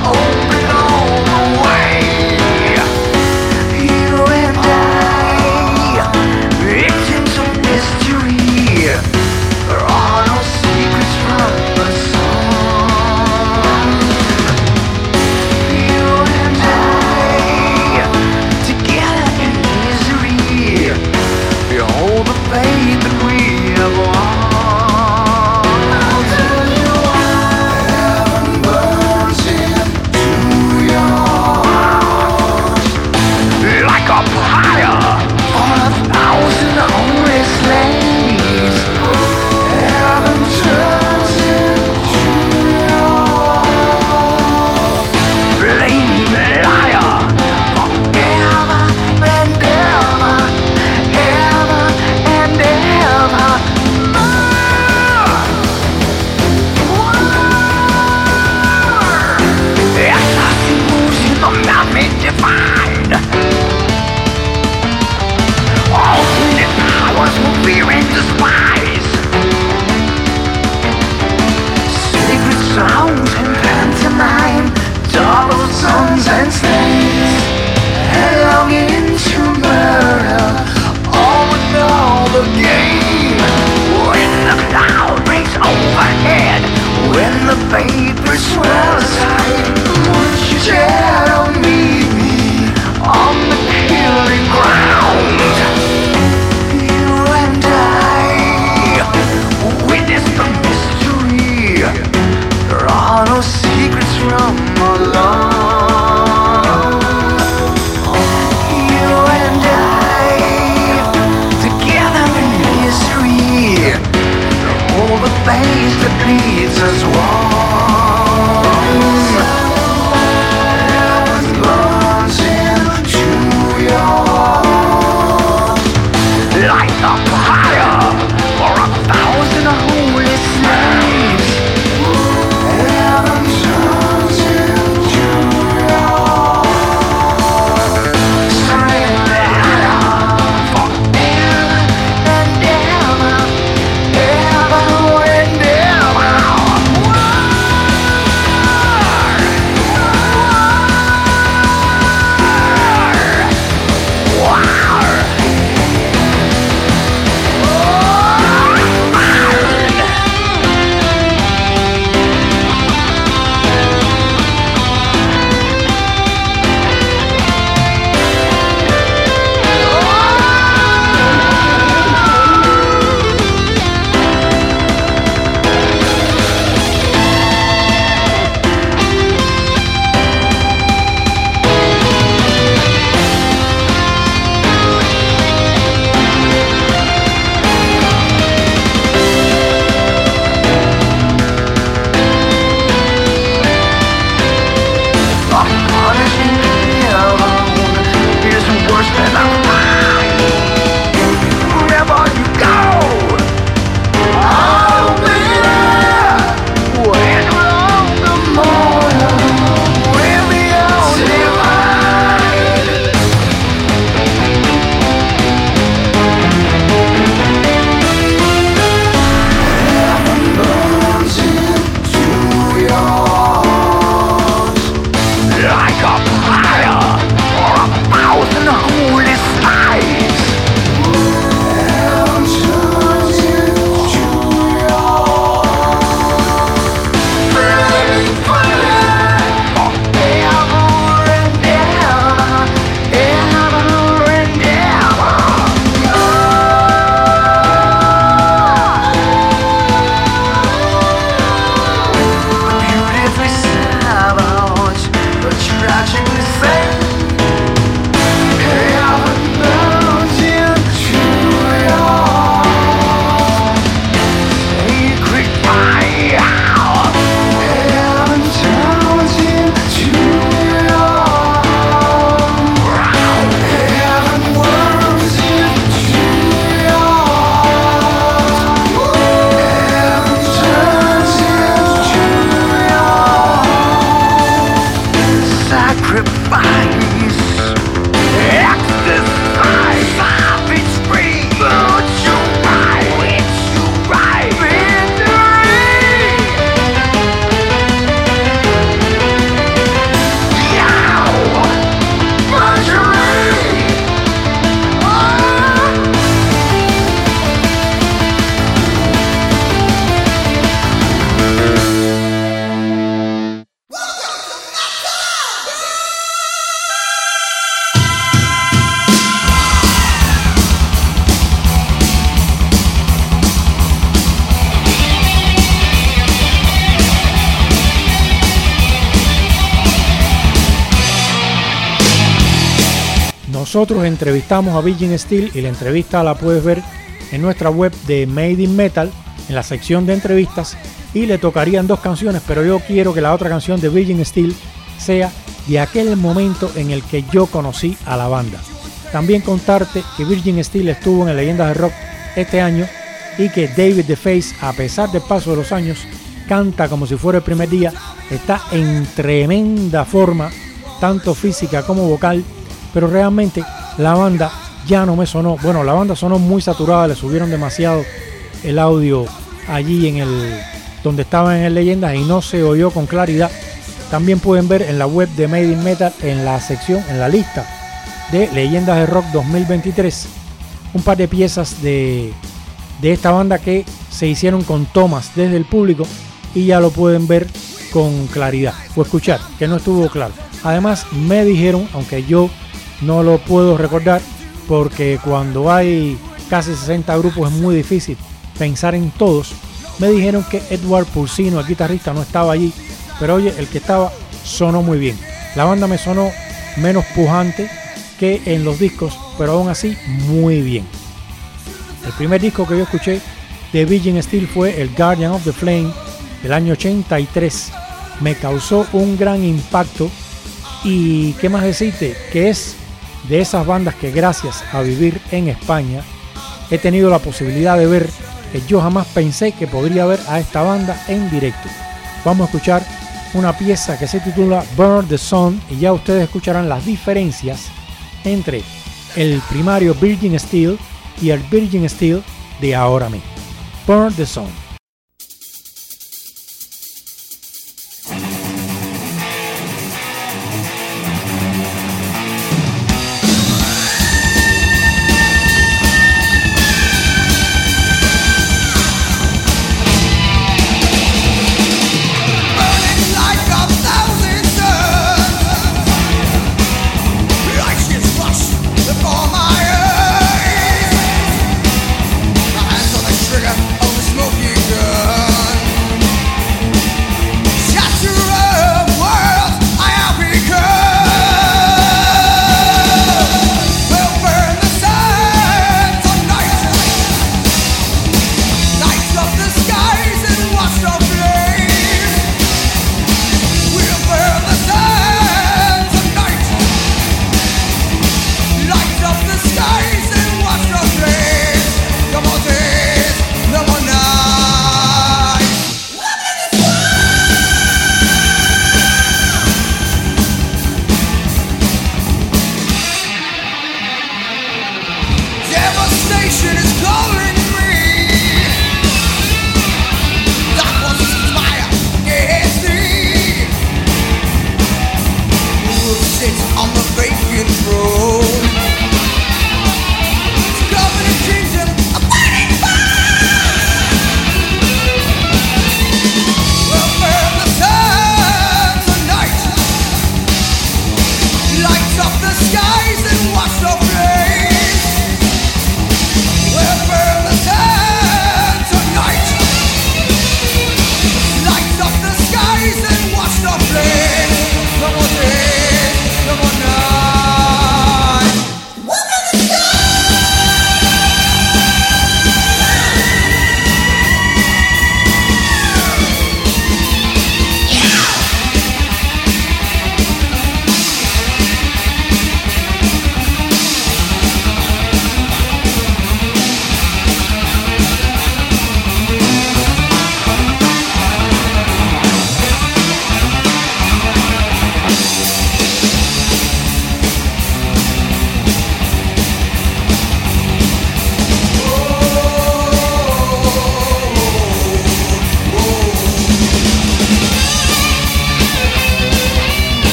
nosotros entrevistamos a Virgin Steel y la entrevista la puedes ver en nuestra web de Made in Metal, en la sección de entrevistas, y le tocarían 2 canciones, pero yo quiero que la otra canción de Virgin Steel sea de aquel momento en el que yo conocí a la banda. También contarte que Virgin Steel estuvo en Leyendas de Rock este año y que David DeFace, a pesar del paso de los años, canta como si fuera el primer día, está en tremenda forma, tanto física como vocal, pero realmente la banda ya no me sonó, bueno, la banda sonó muy saturada, le subieron demasiado el audio allí en el donde estaban en Leyendas y no se oyó con claridad. También pueden ver en la web de Made in Metal, en la sección, en la lista de Leyendas de Rock 2023, un par de piezas de esta banda que se hicieron con tomas desde el público y ya lo pueden ver con claridad o escuchar, que no estuvo claro. Además me dijeron, aunque yo no lo puedo recordar porque cuando hay casi 60 grupos es muy difícil pensar en todos, me dijeron que Edward Pulsino, el guitarrista, no estaba allí, pero oye, el que estaba sonó muy bien. La banda me sonó menos pujante que en los discos, pero aún así muy bien. El primer disco que yo escuché de Virgin Steel fue el Guardian of the Flame del año 83. Me causó un gran impacto y qué más decirte, que es de esas bandas que gracias a vivir en España he tenido la posibilidad de ver, que yo jamás pensé que podría ver a esta banda en directo. Vamos a escuchar una pieza que se titula Burn the Sun y ya ustedes escucharán las diferencias entre el primario Virgin Steel y el Virgin Steel de ahora mismo. Burn the Sun. Trigger of the smoky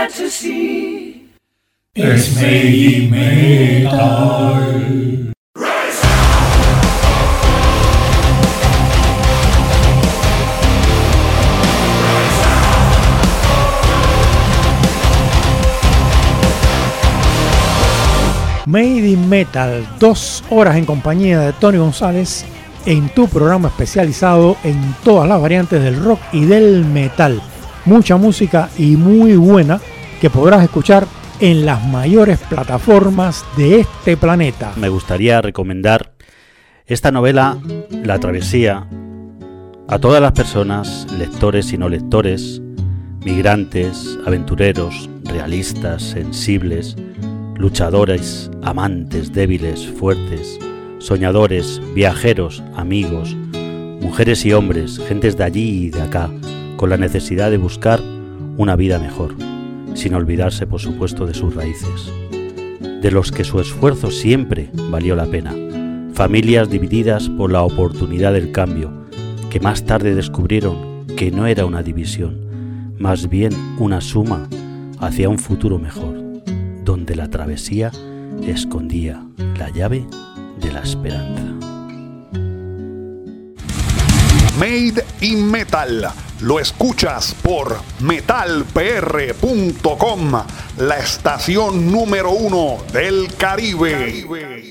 glad to see. Es Made Metal. Made in Metal, 2 horas en compañía de Tony González en tu programa especializado en todas las variantes del rock y del metal. Mucha música y muy buena que podrás escuchar en las mayores plataformas de este planeta. Me gustaría recomendar esta novela, La Travesía, a todas las personas, lectores y no lectores, migrantes, aventureros, realistas, sensibles, luchadores, amantes, débiles, fuertes, soñadores, viajeros, amigos, mujeres y hombres, gentes de allí y de acá, con la necesidad de buscar una vida mejor, sin olvidarse, por supuesto, de sus raíces, de los que su esfuerzo siempre valió la pena, familias divididas por la oportunidad del cambio, que más tarde descubrieron que no era una división, más bien una suma hacia un futuro mejor, donde la travesía escondía la llave de la esperanza. Made in Metal. Lo escuchas por metalpr.com, la estación número 1 del Caribe.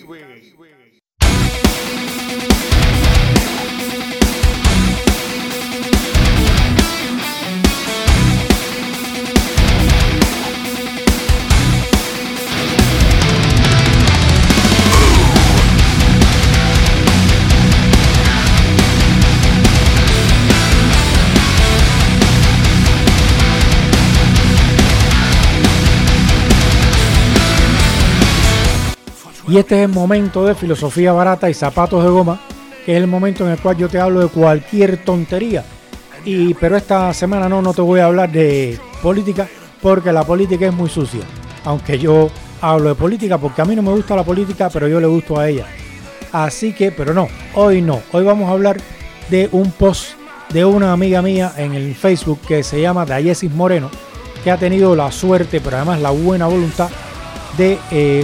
Y este es el momento de filosofía barata y zapatos de goma, que es el momento en el cual yo te hablo de cualquier tontería. Pero esta semana no te voy a hablar de política, porque la política es muy sucia. Aunque yo hablo de política porque a mí no me gusta la política, pero yo le gusto a ella. Así que, pero no. Hoy vamos a hablar de un post de una amiga mía en el Facebook que se llama Dayesis Moreno, que ha tenido la suerte, pero además la buena voluntad de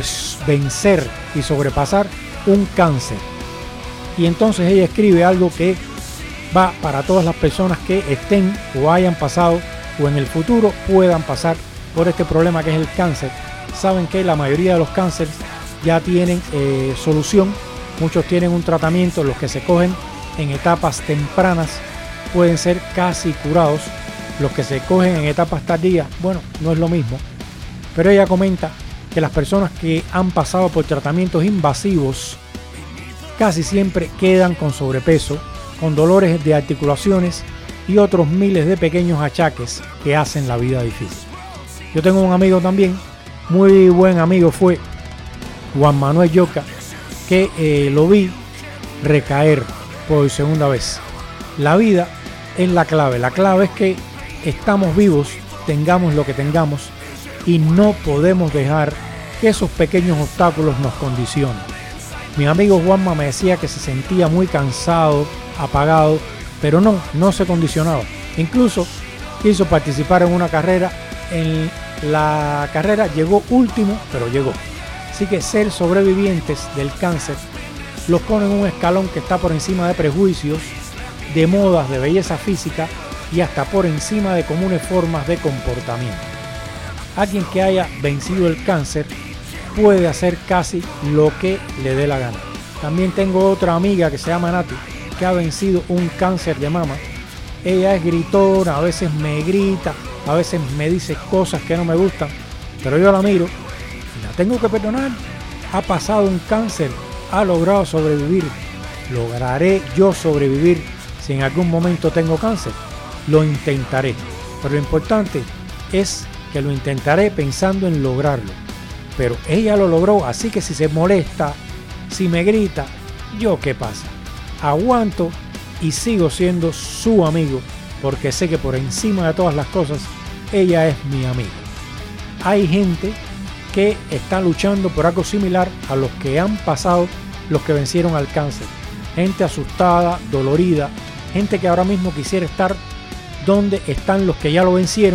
vencer y sobrepasar un cáncer. Y entonces ella escribe algo que va para todas las personas que estén o hayan pasado o en el futuro puedan pasar por este problema que es el cáncer. Saben que la mayoría de los cánceres ya tienen solución, muchos tienen un tratamiento, los que se cogen en etapas tempranas pueden ser casi curados, los que se cogen en etapas tardías, bueno, no es lo mismo. Pero ella comenta que las personas que han pasado por tratamientos invasivos casi siempre quedan con sobrepeso, con dolores de articulaciones y otros miles de pequeños achaques que hacen la vida difícil. Yo tengo un amigo también, muy buen amigo fue Juan Manuel Yoca, que lo vi recaer por segunda vez. La vida es la clave es que estamos vivos, tengamos lo que tengamos, y no podemos dejar que esos pequeños obstáculos nos condicionen. Mi amigo Juanma me decía que se sentía muy cansado, apagado, pero no se condicionaba. Incluso quiso participar en una carrera, en la carrera llegó último, pero llegó. Así que ser sobrevivientes del cáncer los pone en un escalón que está por encima de prejuicios, de modas, de belleza física y hasta por encima de comunes formas de comportamiento. Alguien que haya vencido el cáncer puede hacer casi lo que le dé la gana. También tengo otra amiga que se llama Nati, que ha vencido un cáncer de mama. Ella es gritona, a veces me grita, a veces me dice cosas que no me gustan, pero yo la miro y la tengo que perdonar. Ha pasado un cáncer, ha logrado sobrevivir. ¿Lograré yo sobrevivir si en algún momento tengo cáncer? Lo intentaré, pero lo importante es que lo intentaré pensando en lograrlo. Pero ella lo logró, así que si se molesta, si me grita, ¿yo qué pasa? Aguanto y sigo siendo su amigo, porque sé que por encima de todas las cosas, ella es mi amiga. Hay gente que está luchando por algo similar a los que han pasado, los que vencieron al cáncer. Gente asustada, dolorida, gente que ahora mismo quisiera estar donde están los que ya lo vencieron,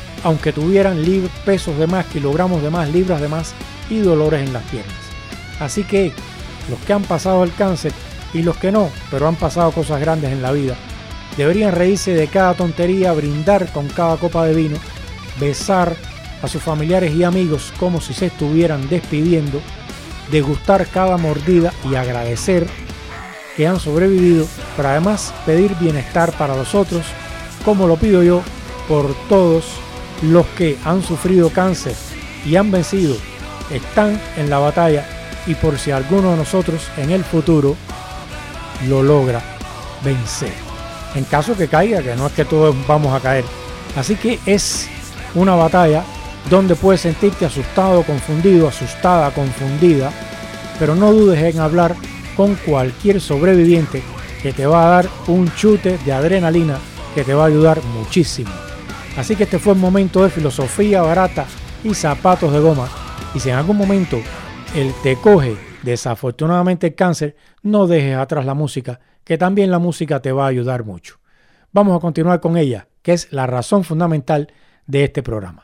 aunque tuvieran pesos de más, kilogramos de más, libras de más y dolores en las piernas. Así que los que han pasado el cáncer y los que no, pero han pasado cosas grandes en la vida, deberían reírse de cada tontería, brindar con cada copa de vino, besar a sus familiares y amigos como si se estuvieran despidiendo, degustar cada mordida y agradecer que han sobrevivido, pero además pedir bienestar para los otros, como lo pido yo por todos los que han sufrido cáncer y han vencido, están en la batalla, y por si alguno de nosotros en el futuro lo logra vencer, en caso que caiga, que no es que todos vamos a caer. Así que es una batalla donde puedes sentirte asustado, confundido, asustada, confundida, pero no dudes en hablar con cualquier sobreviviente, que te va a dar un chute de adrenalina que te va a ayudar muchísimo. Así que este fue el momento de filosofía barata y zapatos de goma. Y si en algún momento te coge desafortunadamente el cáncer, no dejes atrás la música, que también la música te va a ayudar mucho. Vamos a continuar con ella, que es la razón fundamental de este programa.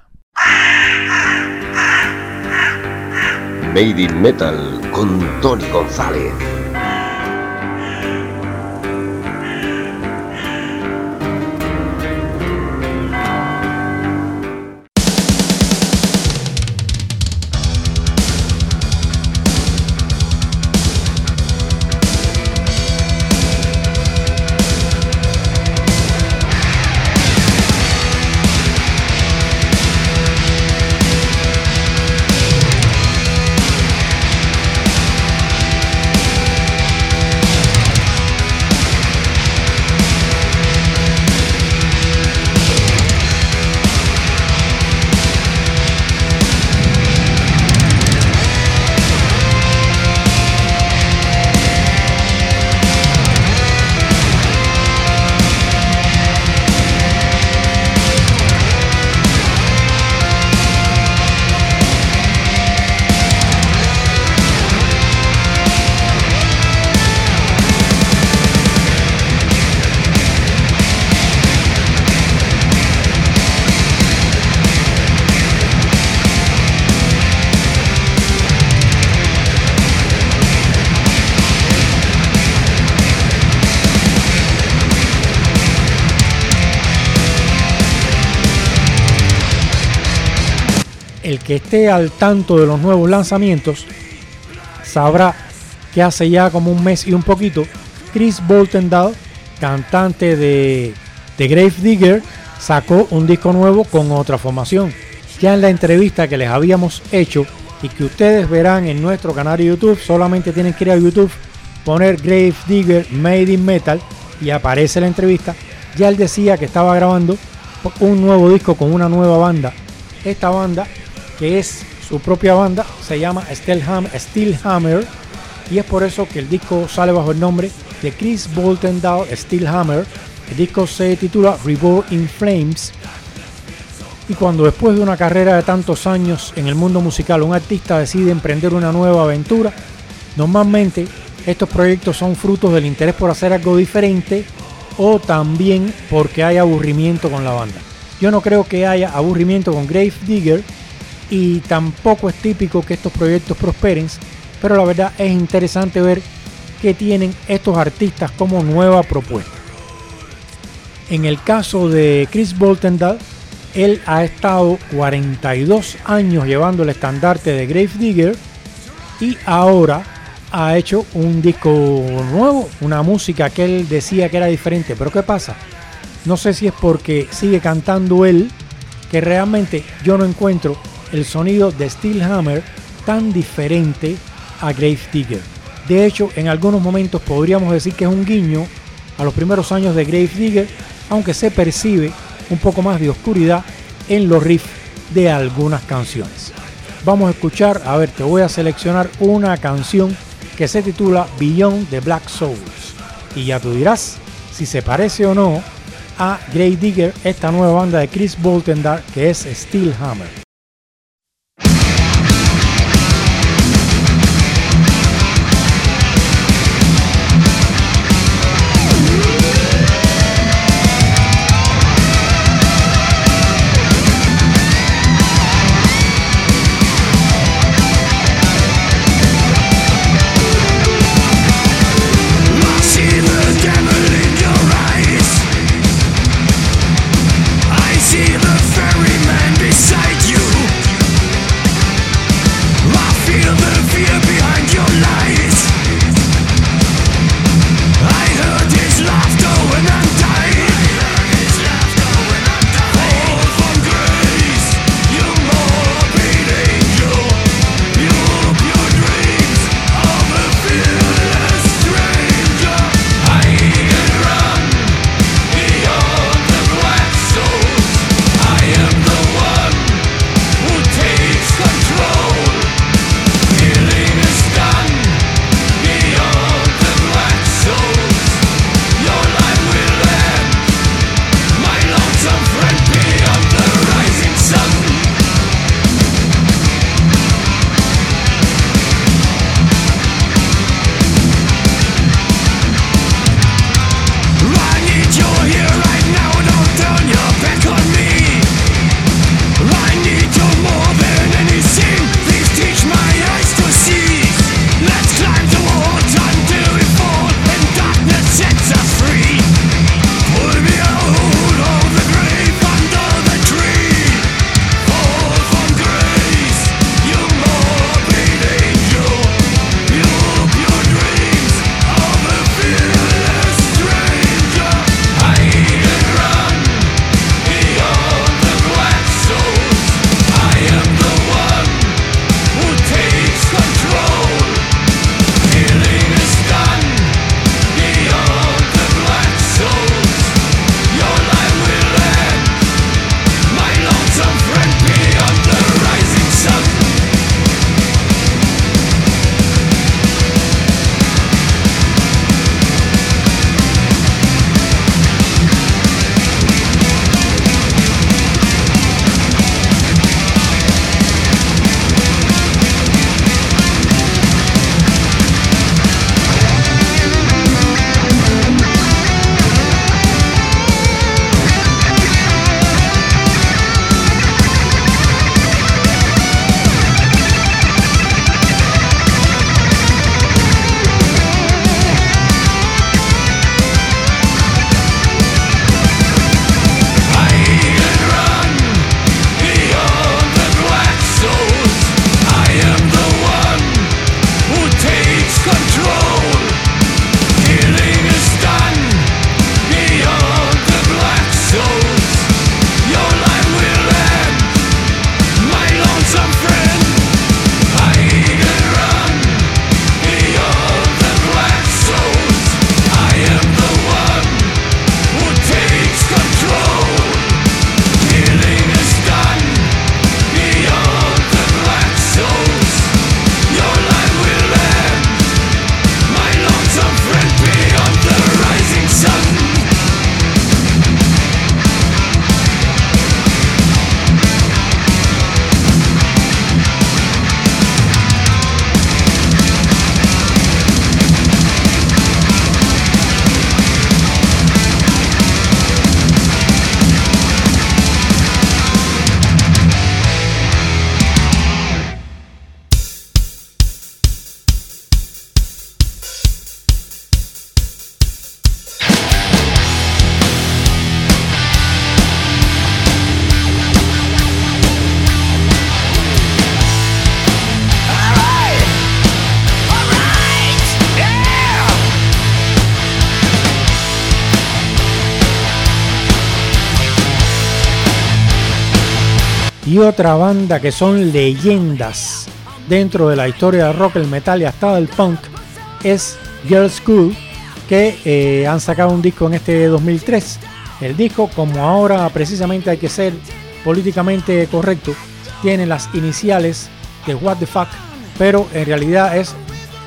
Made in Metal con Tony González. El que esté al tanto de los nuevos lanzamientos sabrá que hace ya como un mes y un poquito, Chris Boltendahl, cantante de Gravedigger, sacó un disco nuevo con otra formación. Ya en la entrevista que les habíamos hecho y que ustedes verán en nuestro canal de YouTube, solamente tienen que ir a YouTube, poner Gravedigger Made in Metal y aparece la entrevista. Ya él decía que estaba grabando un nuevo disco con una nueva banda. Esta banda, que es su propia banda, se llama Steelhammer, y es por eso que el disco sale bajo el nombre de Chris Boltendahl Steelhammer. El disco se titula Reborn in Flames, y cuando después de una carrera de tantos años en el mundo musical un artista decide emprender una nueva aventura, normalmente estos proyectos son frutos del interés por hacer algo diferente o también porque hay aburrimiento con la banda. Yo no creo que haya aburrimiento con Gravedigger y tampoco es típico que estos proyectos prosperen, pero la verdad es interesante ver qué tienen estos artistas como nueva propuesta. En el caso de Chris Boltendahl, él ha estado 42 años llevando el estandarte de Gravedigger y ahora ha hecho un disco nuevo, una música que él decía que era diferente. Pero ¿qué pasa? No sé si es porque sigue cantando él, que realmente yo no encuentro el sonido de Steelhammer tan diferente a Gravedigger. De hecho, en algunos momentos podríamos decir que es un guiño a los primeros años de Gravedigger, aunque se percibe un poco más de oscuridad en los riffs de algunas canciones. Vamos a escuchar, a ver, te voy a seleccionar una canción que se titula Beyond the Black Souls, y ya tú dirás si se parece o no a Gravedigger, esta nueva banda de Chris Boltendahl que es Steelhammer. Y otra banda que son leyendas dentro de la historia del rock, el metal y hasta del punk es Girls' School, que han sacado un disco en este 2003. El disco, como ahora precisamente hay que ser políticamente correcto, tiene las iniciales de What the Fuck, pero en realidad es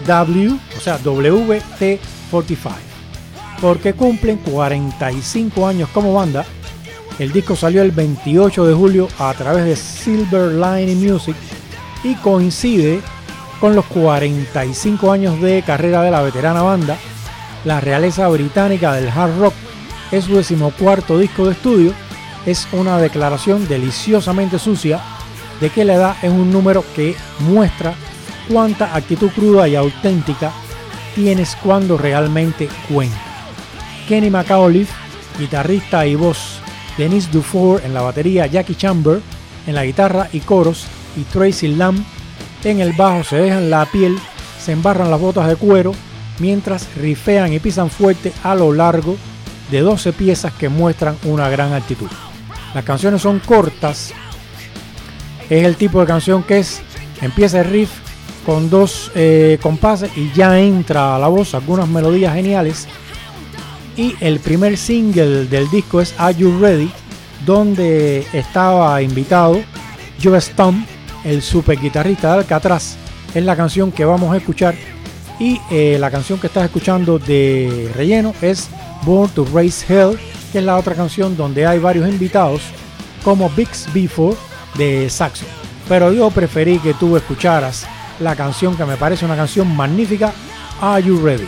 WT45, porque cumplen 45 años como banda. El disco salió el 28 de julio a través de Silver Lining Music y coincide con los 45 años de carrera de la veterana banda. La realeza británica del hard rock es su 14º disco de estudio. Es una declaración deliciosamente sucia de que la edad es un número que muestra cuánta actitud cruda y auténtica tienes cuando realmente cuenta. Kenny McAuliffe, guitarrista y voz, Denise Dufour en la batería, Jackie Chamber en la guitarra y coros y Tracy Lamb en el bajo se dejan la piel, se embarran las botas de cuero mientras rifean y pisan fuerte a lo largo de 12 piezas que muestran una gran actitud. Las canciones son cortas, es el tipo de canción que empieza el riff con 2 compases y ya entra a la voz, algunas melodías geniales. Y el primer single del disco es Are You Ready, donde estaba invitado Joe Stump, el super guitarrista de Alcatraz. Es la canción que vamos a escuchar, y la canción que estás escuchando de relleno es Born to Raise Hell, que es la otra canción donde hay varios invitados como Bix Before de saxo. Pero yo preferí que tú escucharas la canción que me parece una canción magnífica, Are You Ready?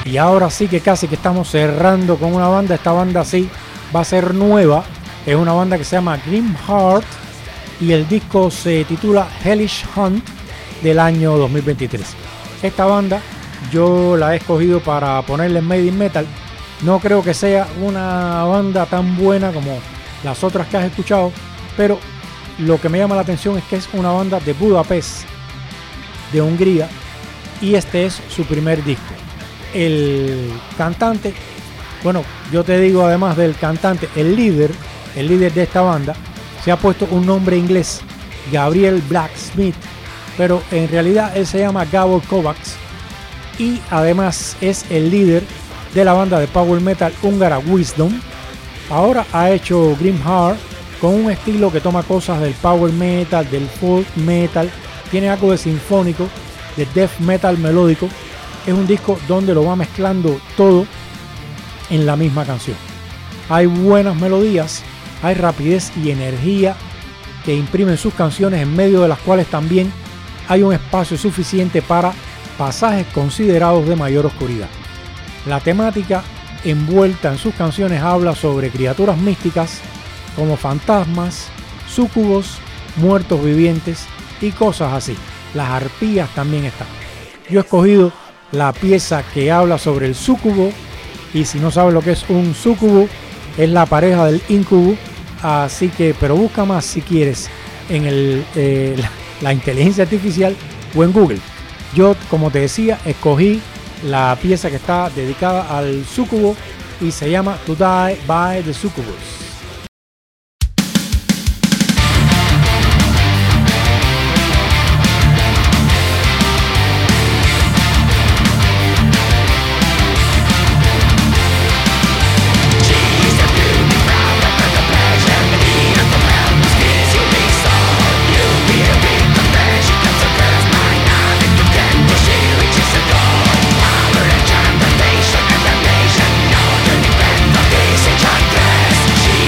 Y ahora sí que casi que estamos cerrando con una banda. Esta banda sí va a ser nueva. Es una banda que se llama Grim Heart y el disco se titula Hellish Hunt del año 2023. Esta banda yo la he escogido para ponerle en Made in Metal. No creo que sea una banda tan buena como las otras que has escuchado, pero lo que me llama la atención es que es una banda de Budapest, de Hungría, y este es su primer disco. El cantante, bueno, yo te digo además del cantante, el líder de esta banda se ha puesto un nombre inglés, Gabriel Blacksmith, pero en realidad él se llama Gabor Kovacs y además es el líder de la banda de power metal húngara Wisdom. Ahora ha hecho Grim Heart con un estilo que toma cosas del power metal, del folk metal, tiene algo de sinfónico, de death metal melódico. Es un disco donde lo va mezclando todo en la misma canción. Hay buenas melodías, hay rapidez y energía que imprimen sus canciones, en medio de las cuales también hay un espacio suficiente para pasajes considerados de mayor oscuridad. La temática envuelta en sus canciones habla sobre criaturas místicas como fantasmas, súcubos, muertos vivientes y cosas así. Las arpías también están. Yo he escogido la pieza que habla sobre el súcubo, y si no sabes lo que es un súcubo, es la pareja del íncubo. Así que, pero busca más si quieres en la inteligencia artificial o en Google. Yo, como te decía, escogí la pieza que está dedicada al súcubo y se llama To Die by the Succubus. She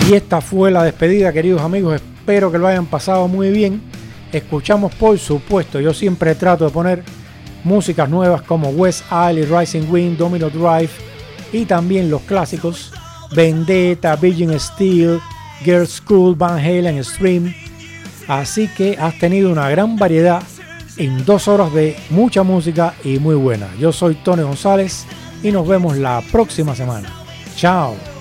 Y esta fue la despedida, queridos amigos. Espero que lo hayan pasado muy bien. Escuchamos, por supuesto, yo siempre trato de poner músicas nuevas como West Isle, Rising Wind, Domino Drive y también los clásicos Vendetta, Virgin Steel, Girls School, Van Halen, Stream. Así que has tenido una gran variedad en 2 horas de mucha música y muy buena. Yo soy Tony González y nos vemos la próxima semana. Chao.